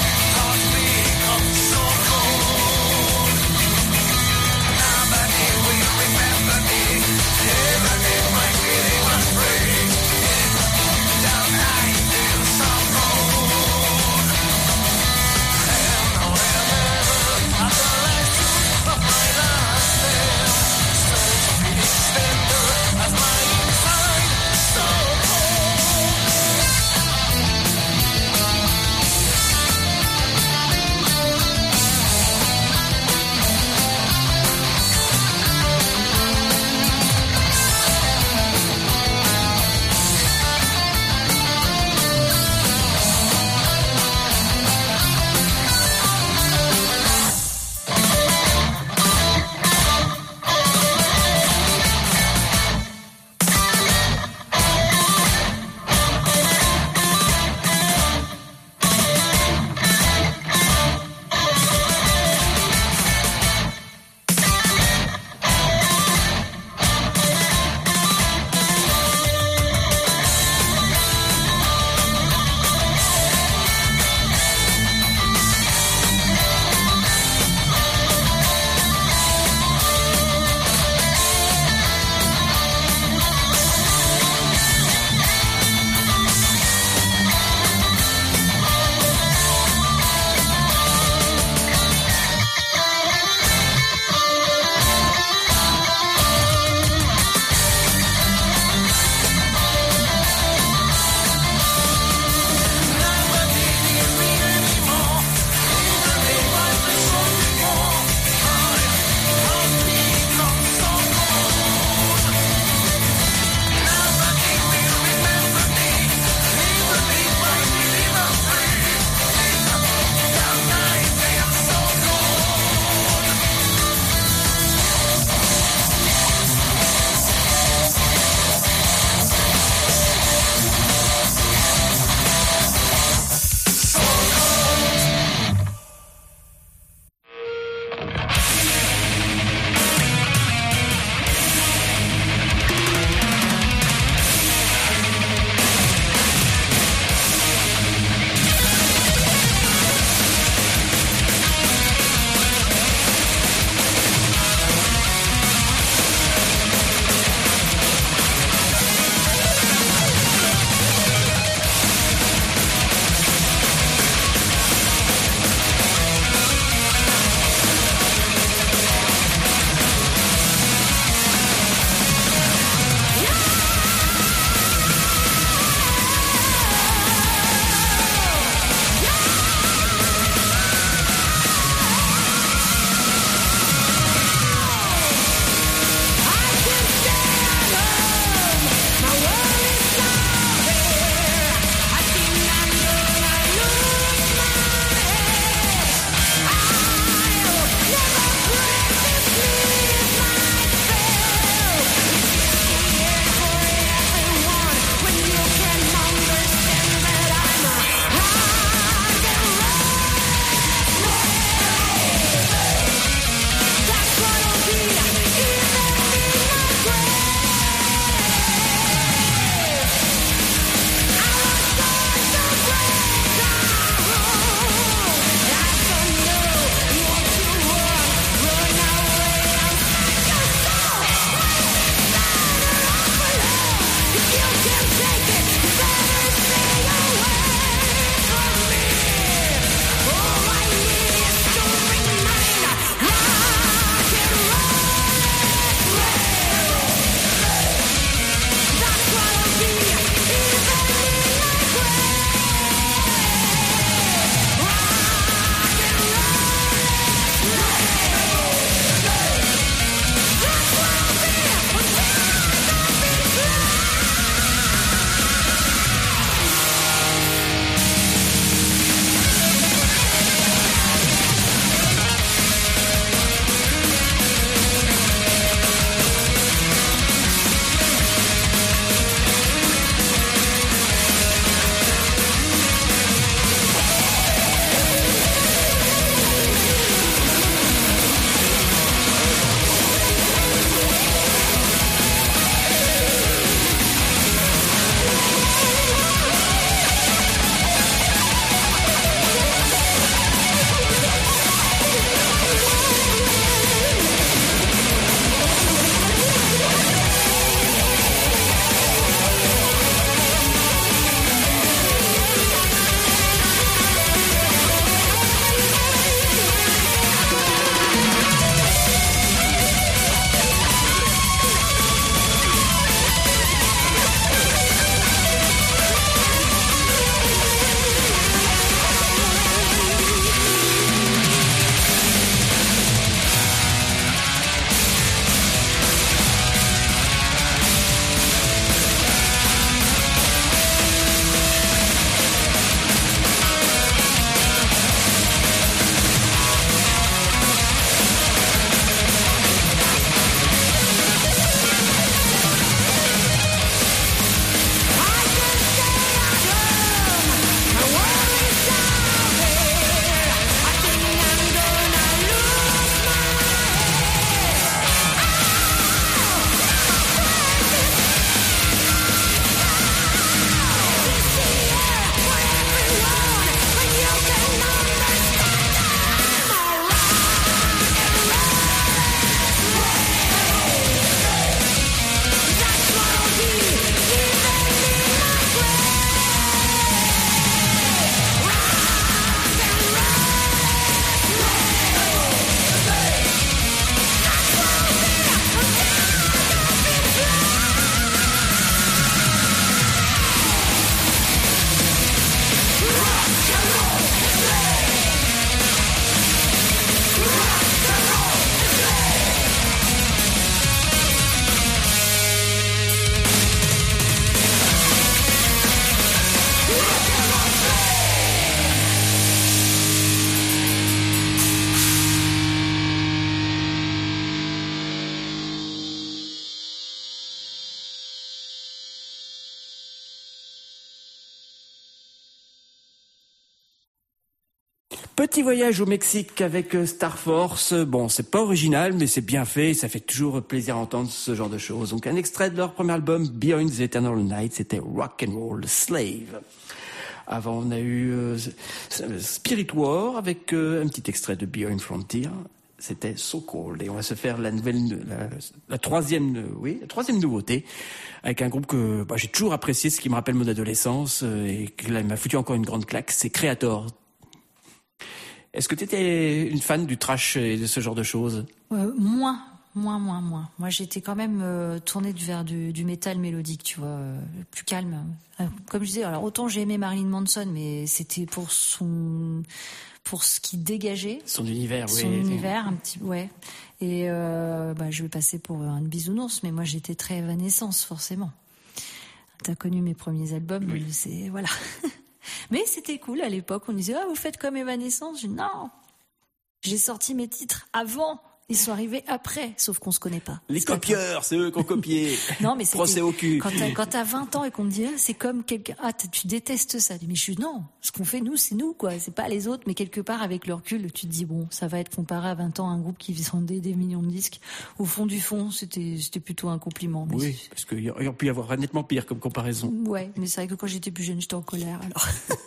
Petit voyage au Mexique avec Star Force. Bon, c'est pas original, mais c'est bien fait. Ça fait toujours plaisir à entendre ce genre de choses. Donc, un extrait de leur premier album, Beyond the Eternal Night, c'était Rock and Roll Slave. Avant, on a eu Spirit War avec un petit extrait de Beyond Frontier. C'était So Cold. Et on va se faire la troisième nouveauté avec un groupe que j'ai toujours apprécié, ce qui me rappelle mon adolescence et qui m'a foutu encore une grande claque. C'est Creator. Est-ce que tu étais une fan du trash et de ce genre de choses? Moins. Moi, j'étais quand même tournée vers du métal mélodique, tu vois, plus calme. Comme je disais, alors autant j'ai aimé Marilyn Manson, mais c'était pour ce qu'il dégageait. Son univers, oui. Son univers, un petit, ouais. Et je vais passer pour une bisounours, mais moi j'étais très Evanescence, forcément. T'as connu mes premiers albums, oui. C'est voilà. Mais c'était cool à l'époque. On disait vous faites comme Evanescence. Je dis non. J'ai sorti mes titres avant. Ils sont arrivés après, sauf qu'on se connaît pas. Les copieurs, c'est eux qui ont copié. Non, mais procès au cul. Quand t'as 20 ans et qu'on me dit c'est comme quelqu'un, tu détestes ça. Mais non, ce qu'on fait nous, c'est nous quoi. C'est pas les autres, mais quelque part avec le recul, tu te dis bon, ça va être comparé à 20 ans à un groupe qui vendait des millions de disques. Au fond du fond, c'était plutôt un compliment. Mais oui, parce qu'il aurait pu y avoir nettement pire comme comparaison. Ouais, mais c'est vrai que quand j'étais plus jeune, j'étais en colère alors.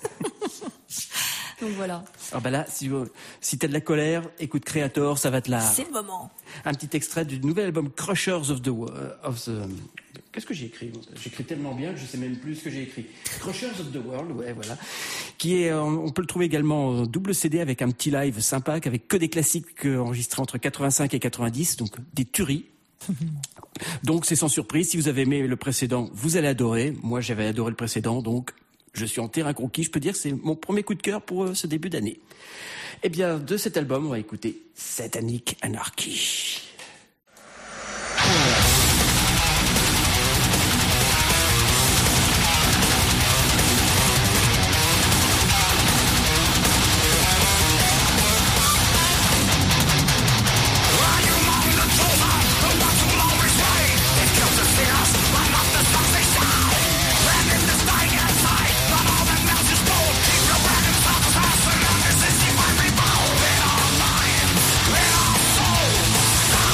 Donc voilà. Alors là, si t'as de la colère, écoute Creator, ça va te la. C'est le moment. Un petit extrait du nouvel album Crushers of the. Qu'est-ce que j'ai écrit? J'écris tellement bien que je sais même plus ce que j'ai écrit. Crushers of the World, ouais, voilà. Qui est, on peut le trouver également en double CD avec un petit live sympa, avec que des classiques enregistrés entre 85 et 90, donc des tueries. Donc c'est sans surprise. Si vous avez aimé le précédent, vous allez adorer. Moi, j'avais adoré le précédent, donc. Je suis en terrain conquis, je peux dire que c'est mon premier coup de cœur pour ce début d'année. Eh bien, de cet album, on va écouter Satanic Anarchy. Soul.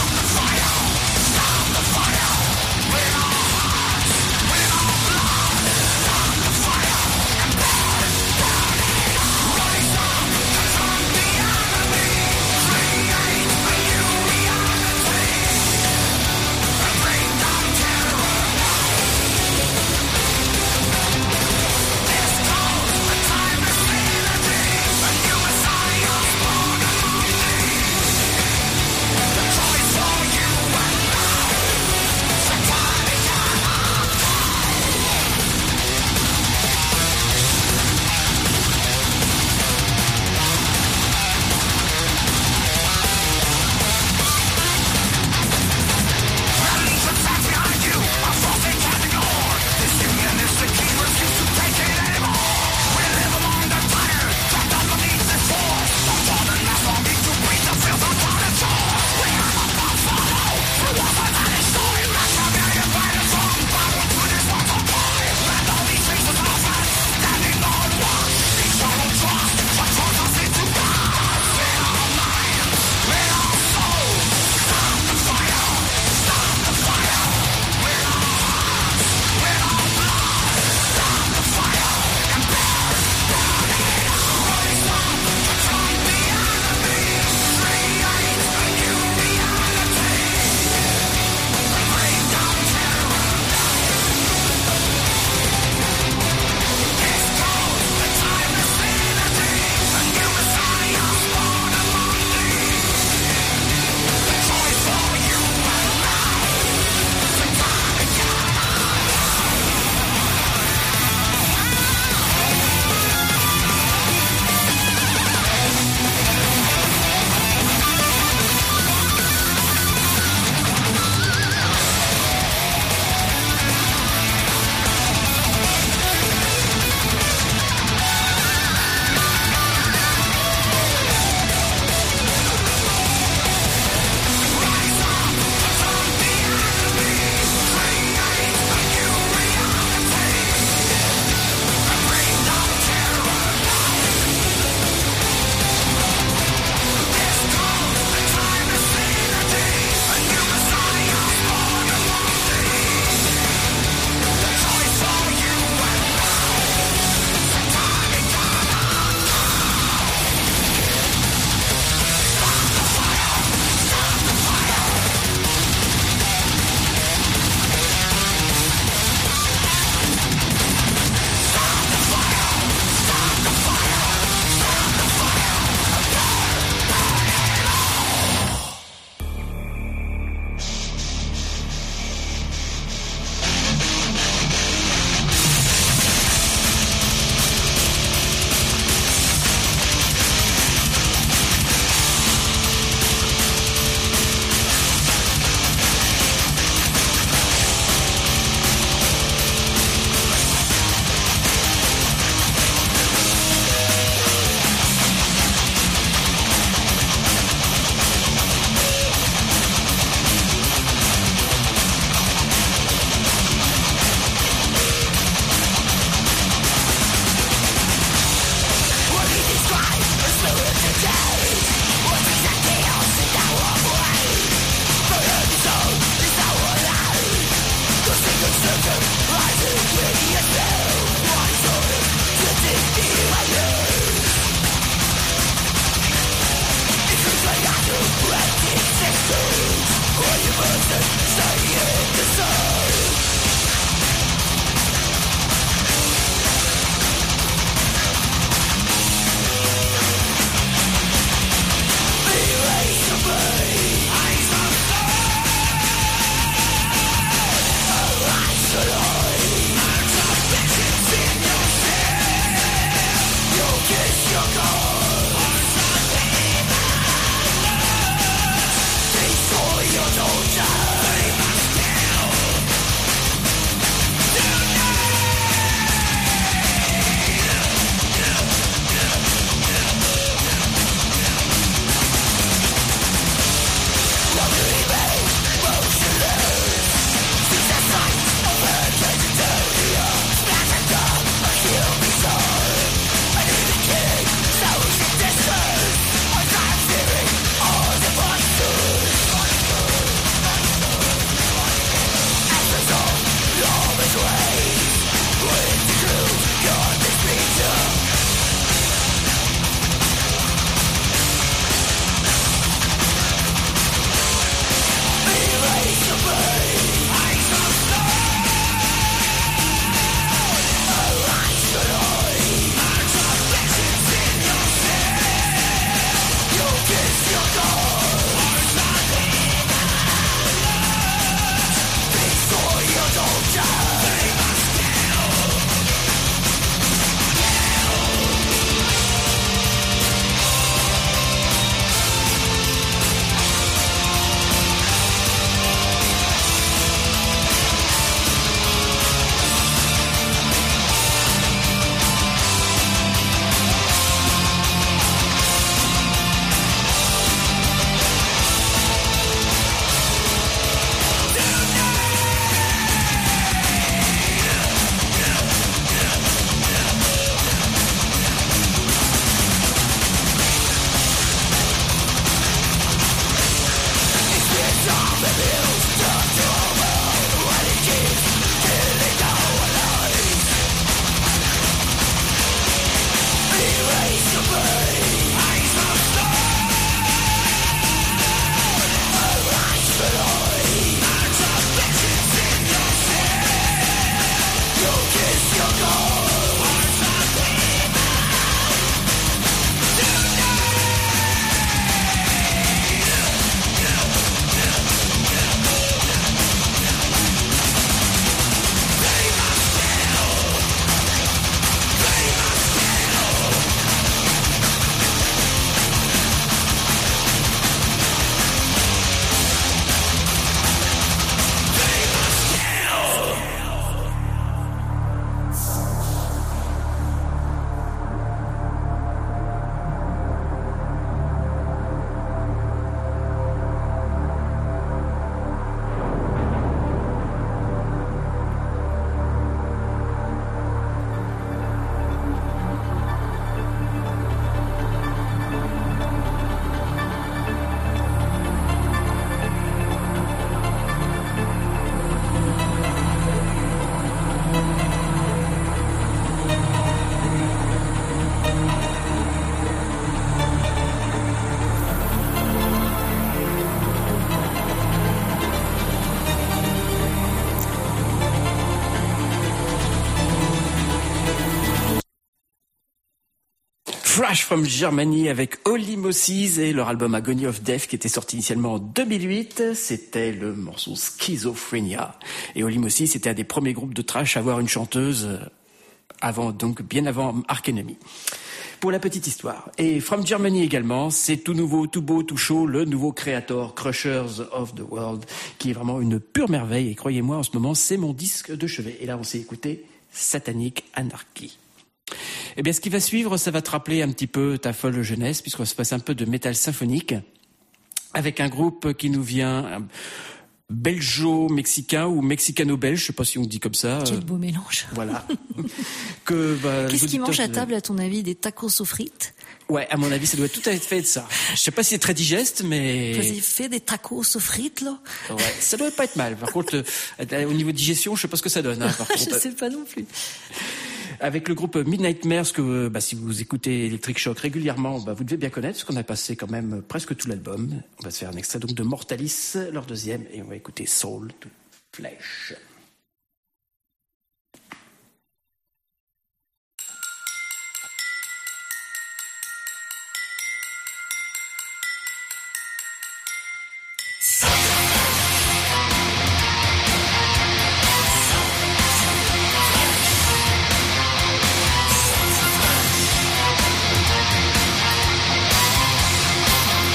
Crash from Germany avec Holy Moses et leur album Agony of Death qui était sorti initialement en 2008. C'était le morceau Schizophrenia. Et Holy Moses c'était un des premiers groupes de thrash à avoir une chanteuse bien avant Arch Enemy. Pour la petite histoire. Et From Germany également, c'est tout nouveau, tout beau, tout chaud, le nouveau Creator, Crushers of the World, qui est vraiment une pure merveille. Et croyez-moi, en ce moment, c'est mon disque de chevet. Et là, on s'est écouté Satanic Anarchy. Eh bien, ce qui va suivre, ça va te rappeler un petit peu ta folle jeunesse, puisqu'on se passe un peu de métal symphonique, avec un groupe qui nous vient belgeo-mexicain ou mexicano-belge, je sais pas si on dit comme ça. Quel beau mélange. Voilà. Qu'est-ce qu'ils mangent à table, à ton avis? Des tacos aux frites? Ouais, à mon avis, ça doit être tout à fait de ça. Je sais pas si c'est très digeste, mais... Vous avez fait des tacos aux frites, là? Ouais, ça doit pas être mal. Par contre, au niveau de digestion, je sais pas ce que ça donne. Hein, par contre. Je sais pas non plus. Avec le groupe Midnight Mares, que si vous écoutez Electric Shock régulièrement, vous devez bien connaître, parce qu'on a passé quand même presque tout l'album. On va se faire un extrait donc de Mortalis, leur deuxième, et on va écouter Soul to Flesh.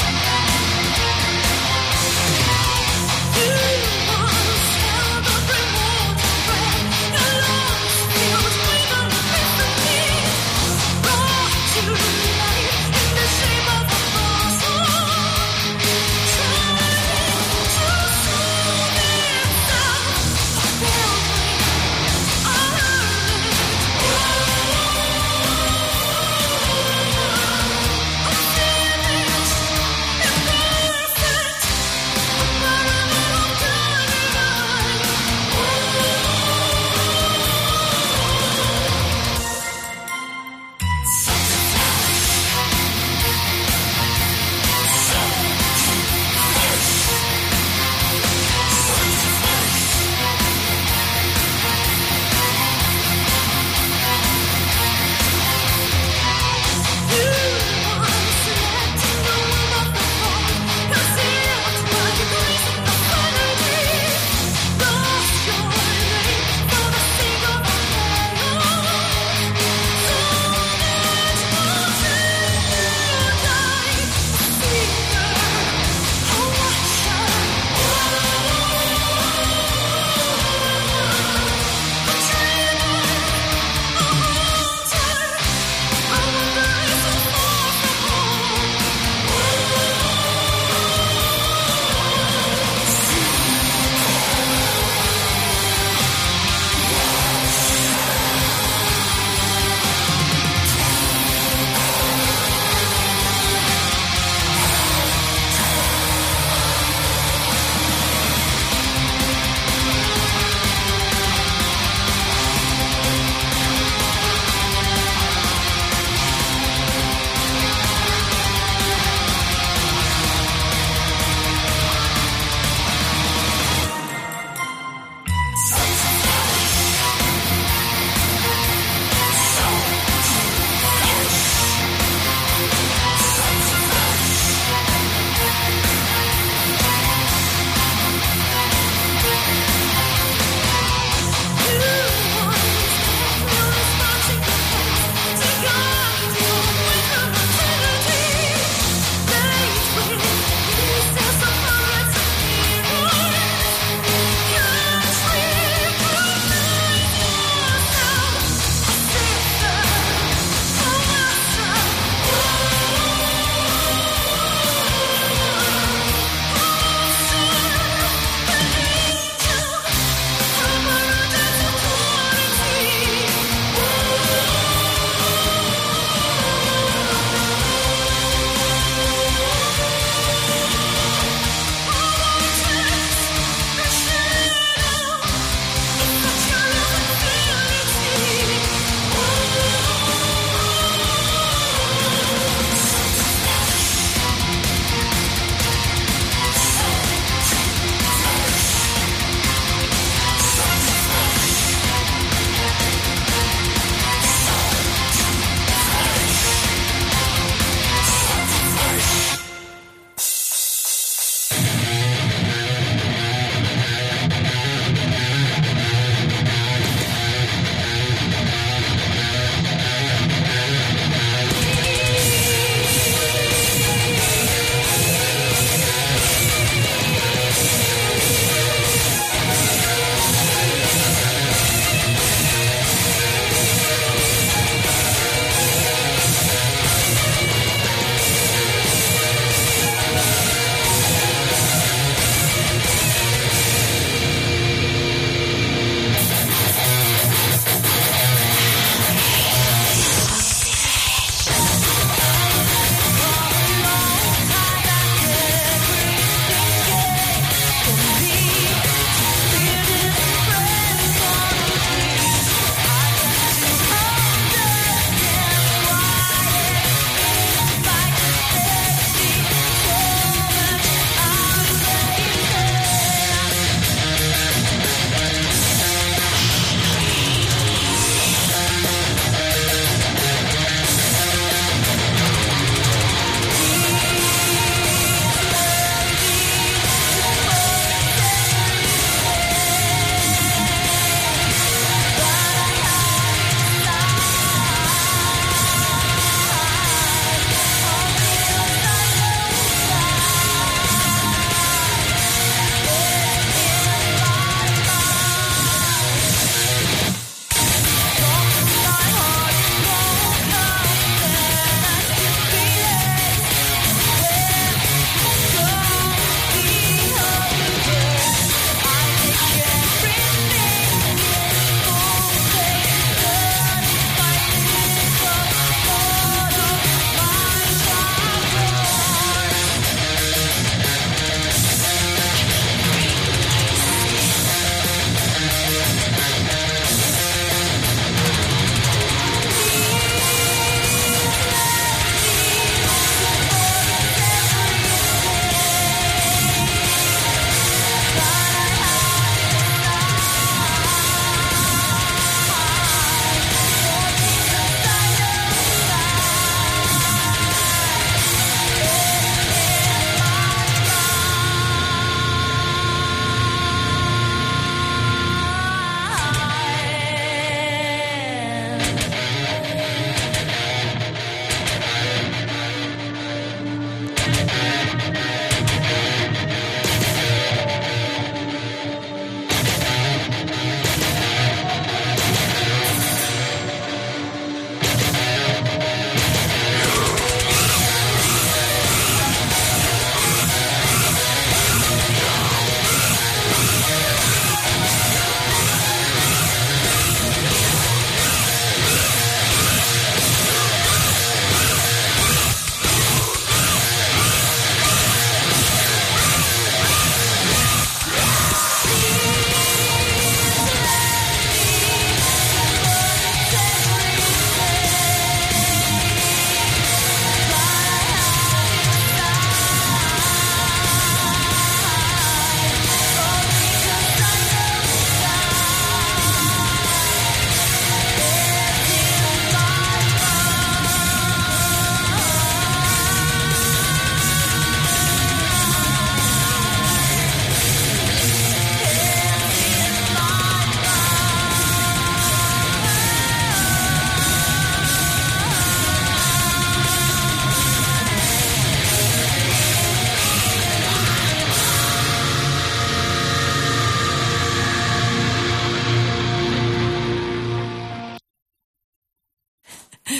You once held the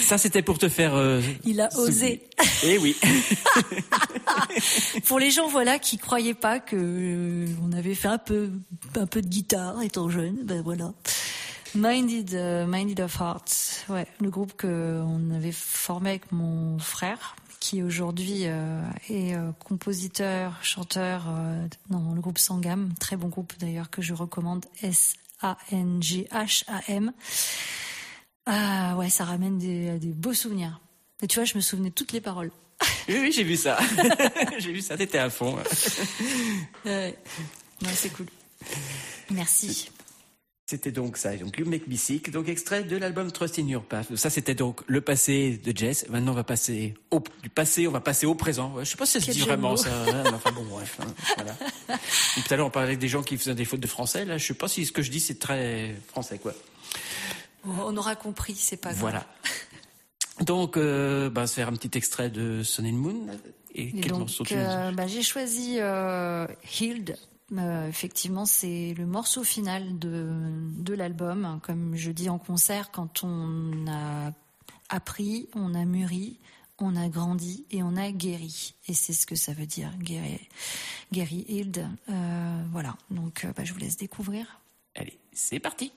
Ça, c'était pour te faire... Il a osé. Eh oui. Pour les gens, voilà, qui croyaient pas que on avait fait un peu de guitare étant jeune, ben voilà. Minded of Hearts, ouais, le groupe que on avait formé avec mon frère, qui aujourd'hui est compositeur, chanteur dans le groupe Sangam, très bon groupe d'ailleurs que je recommande, Sangham. Ouais, ça ramène des beaux souvenirs. Et tu vois, je me souvenais de toutes les paroles. Oui, j'ai vu ça. J'ai vu ça, t'étais à fond. Ouais, c'est cool. Merci. C'était donc ça, donc You Make Me Sick, donc extrait de l'album Trust in Your Path. Ça, c'était donc le passé de Jess. Maintenant, on va passer du passé, on va passer au présent. Ouais, je sais pas si ça se dit vraiment ça. Hein, mais enfin bon, bref. Hein, voilà. Et tout à l'heure, on parlait avec des gens qui faisaient des fautes de français. Là, je sais pas si ce que je dis c'est très français, quoi. On aura compris, c'est pas grave. Voilà. Donc, se faire un petit extrait de Sun and Moon. Et quel morceau tu nous j'ai choisi Healed. Effectivement, c'est le morceau final de l'album. Comme je dis en concert, quand on a appris, on a mûri, on a grandi et on a guéri. Et c'est ce que ça veut dire, guéri, healed. Voilà, donc je vous laisse découvrir. Allez, c'est parti.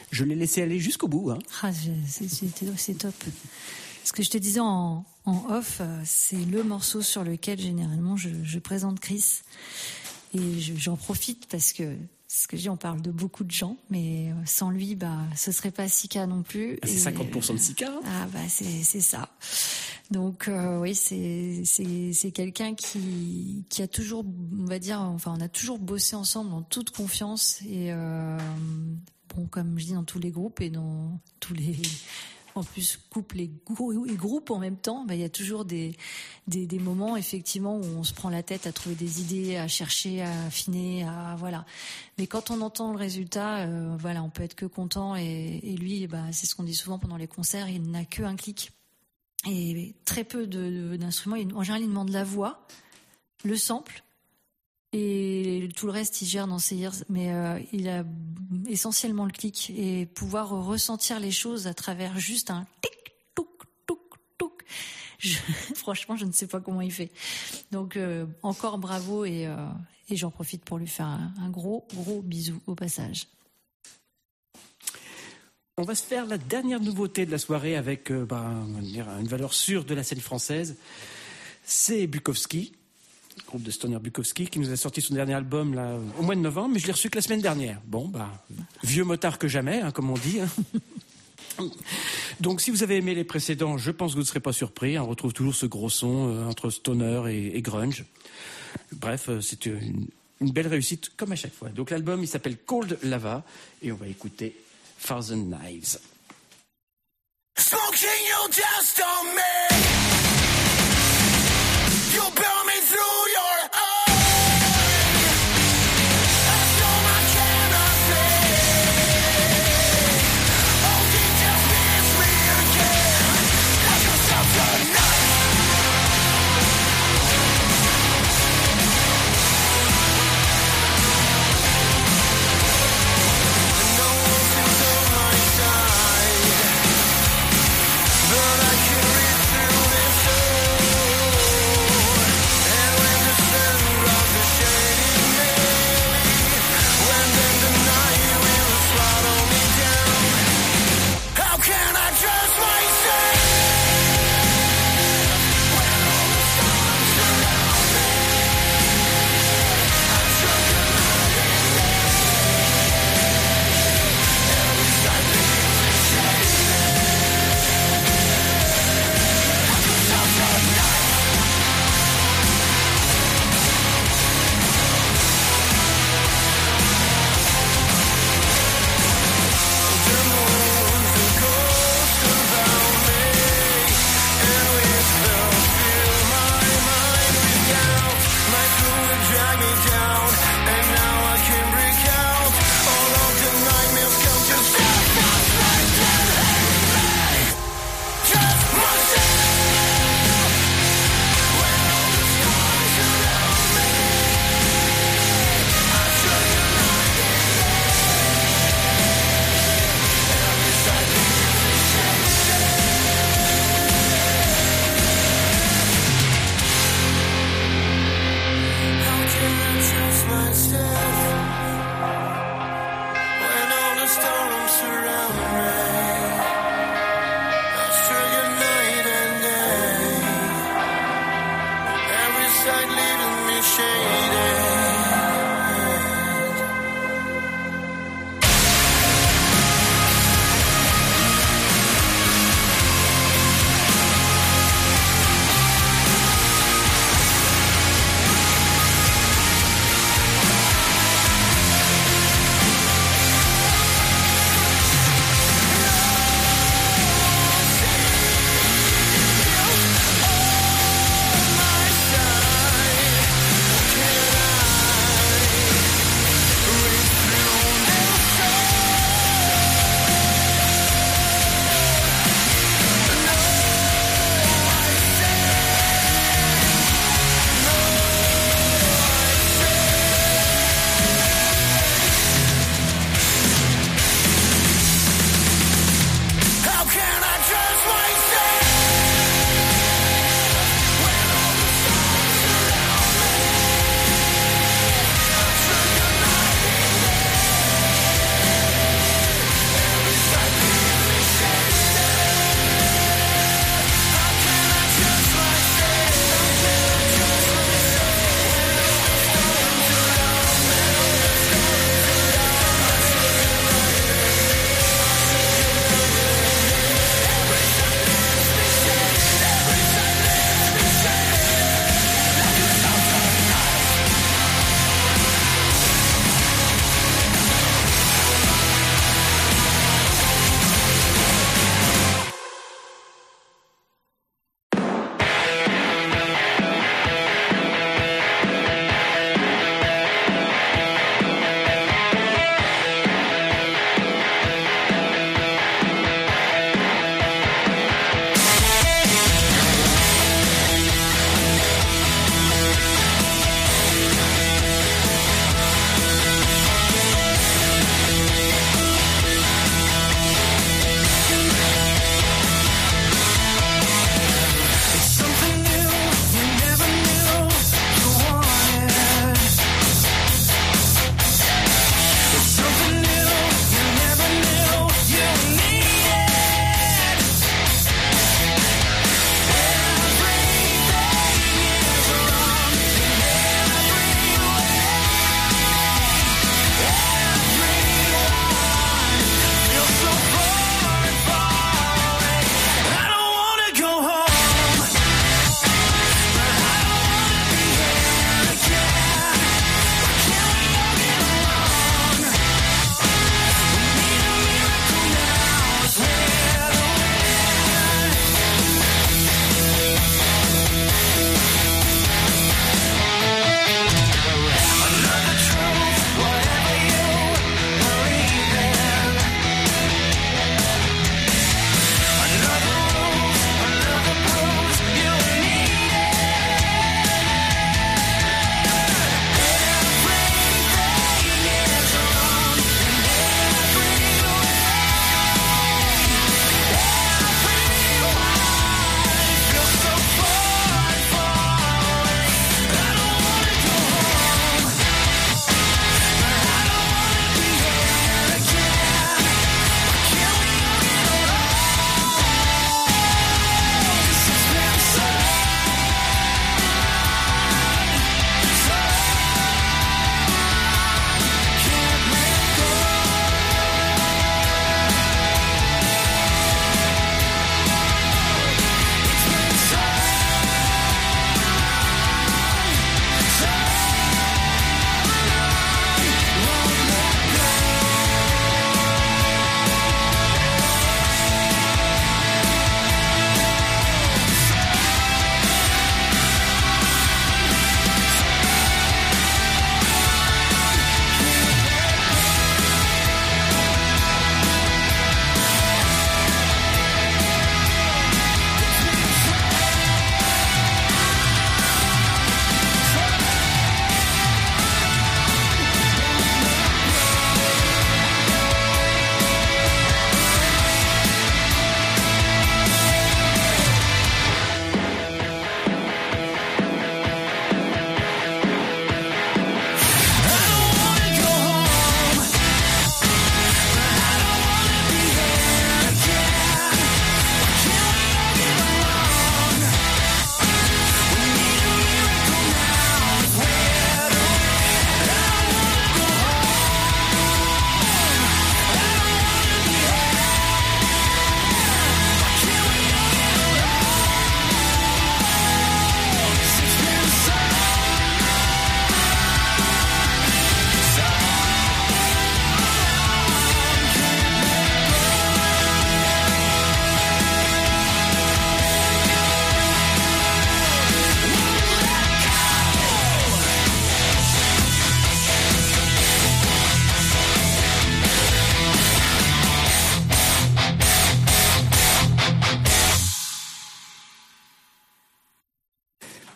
Je l'ai laissé aller jusqu'au bout. Hein. Ah, c'est top. Ce que je te disais en off, c'est le morceau sur lequel généralement je présente Chris. Et j'en profite parce que ce que je dis, on parle de beaucoup de gens, mais sans lui, ce serait pas Sika non plus. C'est 50% de Sika. Ah c'est ça. Donc oui, c'est quelqu'un qui a toujours, on va dire, enfin on a toujours bossé ensemble en toute confiance et bon, comme je dis, dans tous les groupes et dans tous les en plus couple et groupe en même temps, il y a toujours des moments effectivement où on se prend la tête à trouver des idées, à chercher, à affiner, voilà. Mais quand on entend le résultat, voilà, on peut être que content et lui, c'est ce qu'on dit souvent pendant les concerts, il n'a que un clic et très peu d'instruments. En général, il demande la voix, le sample. Et tout le reste, il gère dans ses ears, mais il a essentiellement le clic et pouvoir ressentir les choses à travers juste un tic, touc, touc, touc. Franchement, je ne sais pas comment il fait. Donc, encore bravo et j'en profite pour lui faire un gros bisou au passage. On va se faire la dernière nouveauté de la soirée avec on va dire une valeur sûre de la scène française. C'est Bukowski. Groupe de stoner Bukowski, qui nous a sorti son dernier album là, au mois de novembre, mais je l'ai reçu que la semaine dernière. Bon, vieux motard que jamais, hein, comme on dit. Hein. Donc, si vous avez aimé les précédents, je pense que vous ne serez pas surpris. On retrouve toujours ce gros son entre stoner et grunge. Bref, c'est une belle réussite, comme à chaque fois. Donc, l'album, il s'appelle Cold Lava, et on va écouter Thousand Knives. Smoking your dust on me. You burn me through your eye. That's all I cannot say. Oh, you just miss me again. Got yourself tonight. No one seems on my side, but I can read through this door.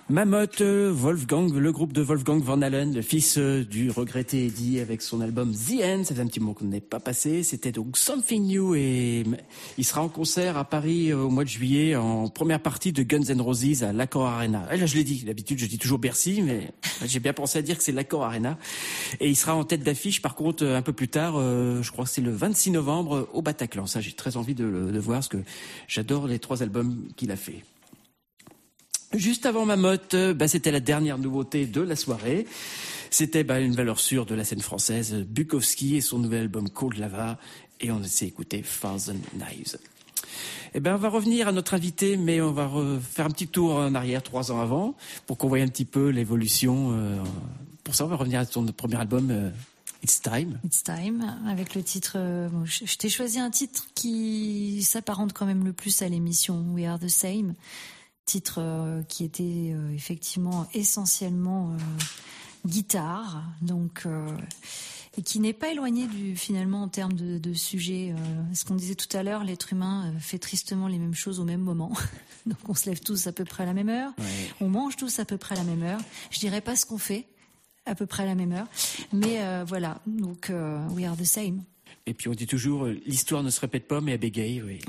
Mammoth, Wolfgang, le groupe de Wolfgang Van Halen, le fils du regretté Eddie avec son album The End. Ça fait un petit moment qu'on n'est pas passé. C'était donc Something New et il sera en concert à Paris au mois de juillet en première partie de Guns N' Roses à l'Accor Arena. Et là, je l'ai dit. D'habitude, je dis toujours Bercy, mais j'ai bien pensé à dire que c'est l'Accor Arena. Et il sera en tête d'affiche, par contre, un peu plus tard, je crois que c'est le 26 novembre au Bataclan. Ça, j'ai très envie de voir parce que j'adore les 3 albums qu'il a fait. Juste avant Mammoth, c'était la dernière nouveauté de la soirée. C'était une valeur sûre de la scène française, Bukowski et son nouvel album Cold Lava, et on s'est écouté Thousand Knives. On va revenir à notre invité, mais on va faire un petit tour en arrière, 3 ans avant, pour qu'on voie un petit peu l'évolution. Pour ça, on va revenir à ton premier album, It's Time. It's Time, avec le titre... je t'ai choisi un titre qui s'apparente quand même le plus à l'émission We Are The Same. Titre qui était effectivement essentiellement guitare, donc et qui n'est pas éloigné finalement en termes de sujet. Ce qu'on disait tout à l'heure, l'être humain fait tristement les mêmes choses au même moment. Donc on se lève tous à peu près à la même heure, on mange tous à peu près à la même heure. Je dirais pas ce qu'on fait à peu près à la même heure, mais voilà. Donc We Are The Same. Et puis on dit toujours, l'histoire ne se répète pas, mais elle bégaye, oui.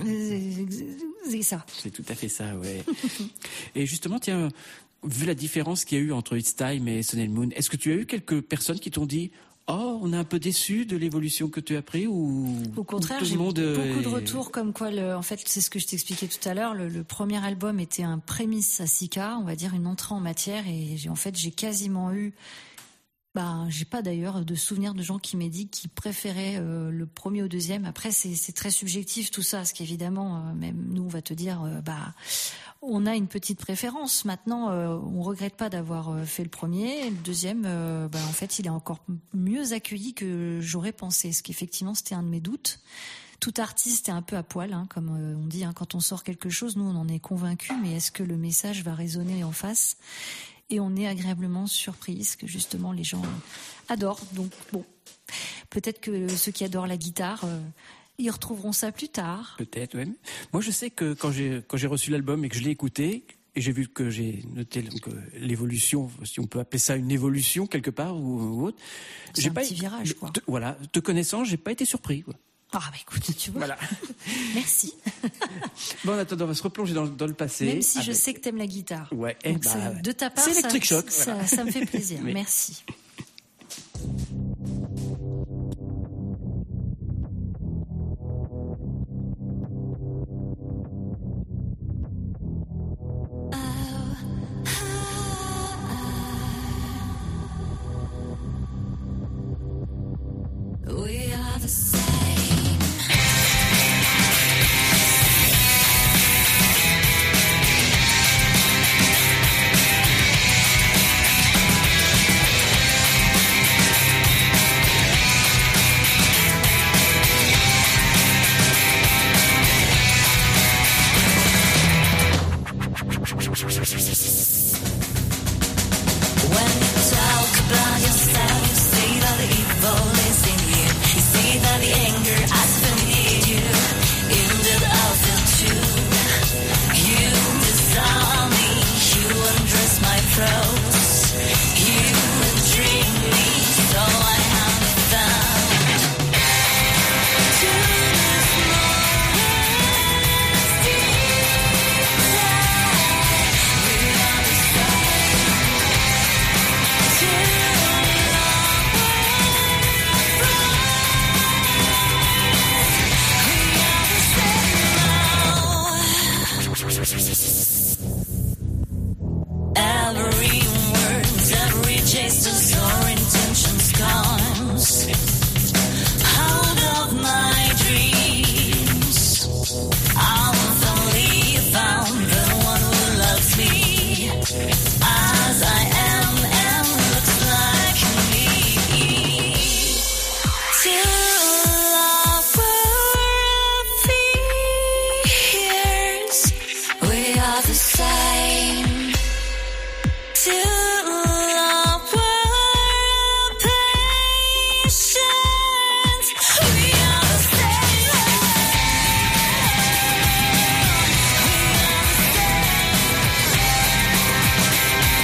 C'est ça. C'est tout à fait ça, ouais. Et justement, tiens, vu la différence qu'il y a eu entre It's Time et Sun and Moon, est-ce que tu as eu quelques personnes qui t'ont dit « Oh, on est un peu déçus de l'évolution que tu as pris » ou au contraire, j'ai beaucoup de retours comme quoi, en fait, c'est ce que je t'expliquais tout à l'heure, le premier album était un prémisse à Sika, on va dire une entrée en matière, et j'ai quasiment eu... j'ai pas d'ailleurs de souvenir de gens qui m'aient dit qu'ils préféraient le premier au deuxième. Après, c'est très subjectif tout ça, parce qu'évidemment, même nous, on va te dire, on a une petite préférence. Maintenant, on regrette pas d'avoir fait le premier. Et le deuxième, en fait, il est encore mieux accueilli que j'aurais pensé. Parce qu'effectivement, c'était un de mes doutes. Tout artiste est un peu à poil, comme on dit. Quand on sort quelque chose, nous, on en est convaincus. Mais est-ce que le message va résonner en face ? Et on est agréablement surpris, parce que justement les gens adorent. Donc bon, peut-être que ceux qui adorent la guitare, ils retrouveront ça plus tard. Peut-être, oui. Moi, je sais que quand j'ai reçu l'album et que je l'ai écouté, et j'ai vu que j'ai noté donc, l'évolution, si on peut appeler ça une évolution quelque part ou autre. C'est un petit virage, quoi. Voilà, te connaissant, j'ai pas été surpris, quoi. Ah écoute, tu vois. Voilà. Merci. Bon, en attendant, on va se replonger dans le passé. Même si je sais que t'aimes la guitare. Ouais. Donc de ta part, c'est Electric Shock. Ça me fait plaisir. Oui. Merci. We are the same. When you talk about yourself, you see that the evil is in you. You see that the anger has beneath you. In the outfit too. You desire me, you undress my throats. You dream me, so I have found. To this moment, deep inside, we are the same. Too long way from. We are the same now. Every word, every gesture, or intentions comes out of my dreams. I'm finally found the one who loves me as I am and looks like me. Till love appears, we are the same. Till love patience, we are the same. We are the same.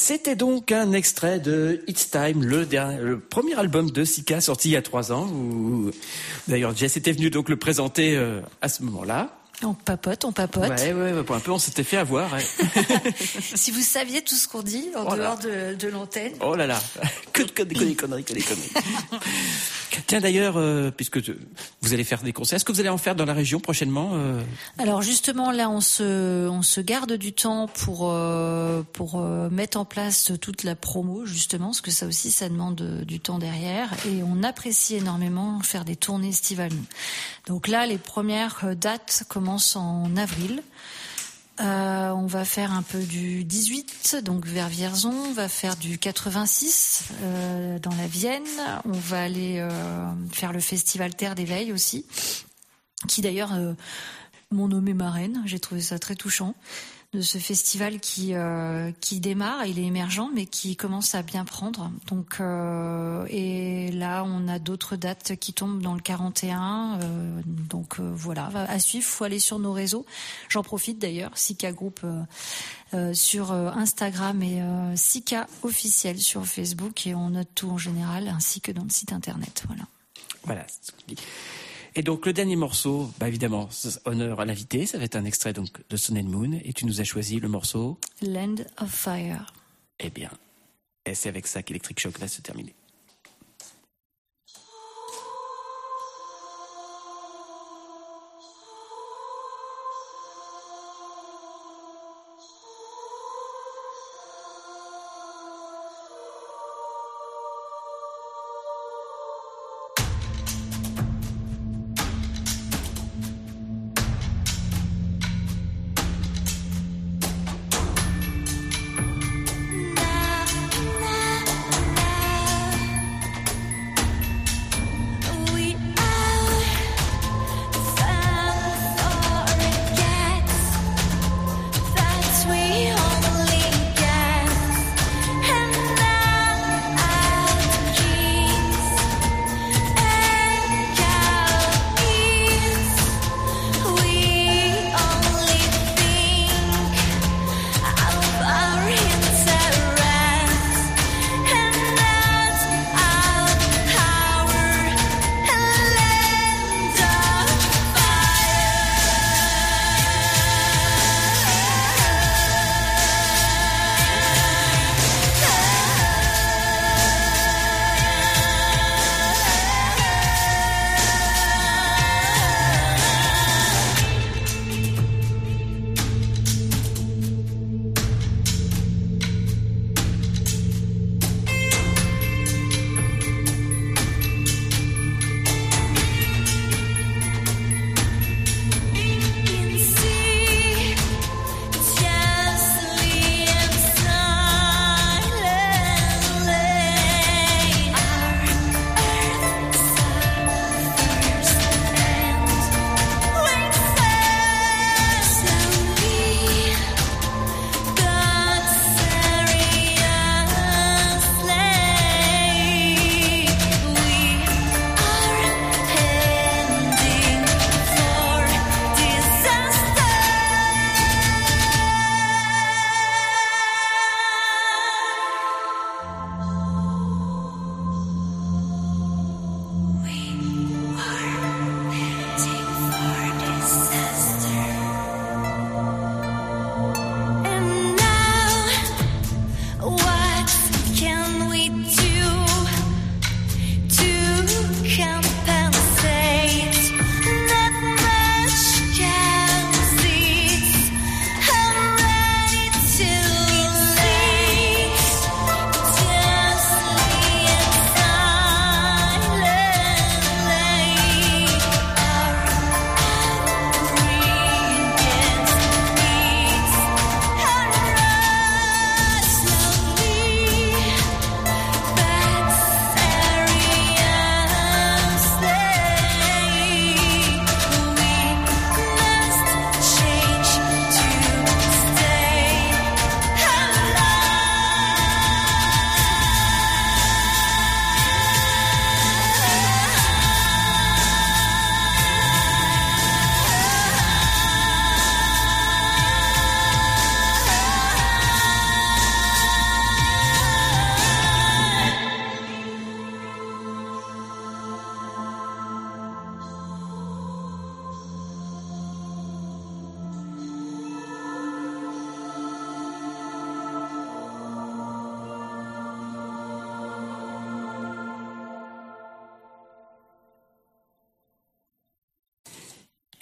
C'était donc un extrait de It's Time, le premier album de Sika sorti il y a 3 ans. D'ailleurs, Jess était venu donc le présenter à ce moment-là. On papote. Ouais, un peu, on s'était fait avoir. Ouais. Si vous saviez tout ce qu'on dit en dehors de l'antenne. Oh là là, que des conneries. Tiens d'ailleurs, puisque vous allez faire des concerts, est-ce que vous allez en faire dans la région prochainement Alors justement là, on se garde du temps pour mettre en place toute la promo justement, parce que ça aussi ça demande du temps derrière, et on apprécie énormément faire des tournées estivales. Donc là, les premières dates commencent en avril. On va faire un peu du 18, donc vers Vierzon. On va faire du 86 dans la Vienne. On va aller faire le festival Terre d'éveil aussi, qui d'ailleurs m'ont nommé marraine. J'ai trouvé ça très touchant de ce festival qui démarre. Il est émergent, mais qui commence à bien prendre. Donc et là, on a d'autres dates qui tombent dans le 41. Voilà, à suivre. Faut aller sur nos réseaux. J'en profite d'ailleurs, Sika Group sur Instagram et Sika officiel sur Facebook, et on note tout en général, ainsi que dans le site internet. Voilà. Et donc le dernier morceau, évidemment, honneur à l'invité, ça va être un extrait donc de Sun and Moon, et tu nous as choisi le morceau Land of Fire. Eh bien, et c'est avec ça qu'Electric Shock va se terminer. Na, na, na.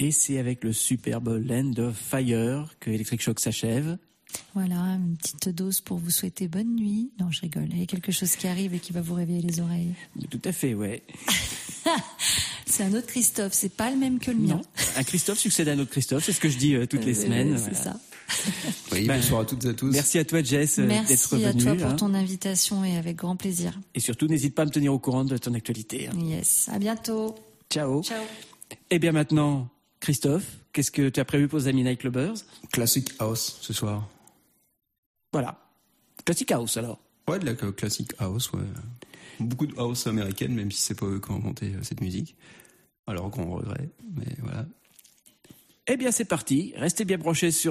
Et c'est avec le superbe Land of Fire que Electric Shock s'achève. Voilà, une petite dose pour vous souhaiter bonne nuit. Non, je rigole. Il y a quelque chose qui arrive et qui va vous réveiller les oreilles. Tout à fait, ouais. C'est un autre Christophe, c'est pas le même que le mien. Non, un Christophe succède à un autre Christophe, c'est ce que je dis toutes les semaines. C'est Voilà. ça. Oui, bonsoir à toutes et à tous. Merci à toi, Jess, d'être Merci à venu. toi pour hein. ton invitation et avec grand plaisir. Et surtout, n'hésite pas à me tenir au courant de ton actualité. hein. Yes, à bientôt. Ciao. Ciao. Et bien maintenant, Christophe, qu'est-ce que tu as prévu pour les amis Nightclubbers? Classic House ce soir. Voilà. Classic House, alors. Ouais, de la classic house, ouais. Beaucoup de house américaine, même si c'est pas eux qui ont inventé cette musique. Alors grand regret, mais voilà. Eh bien, c'est parti. Restez bien branchés sur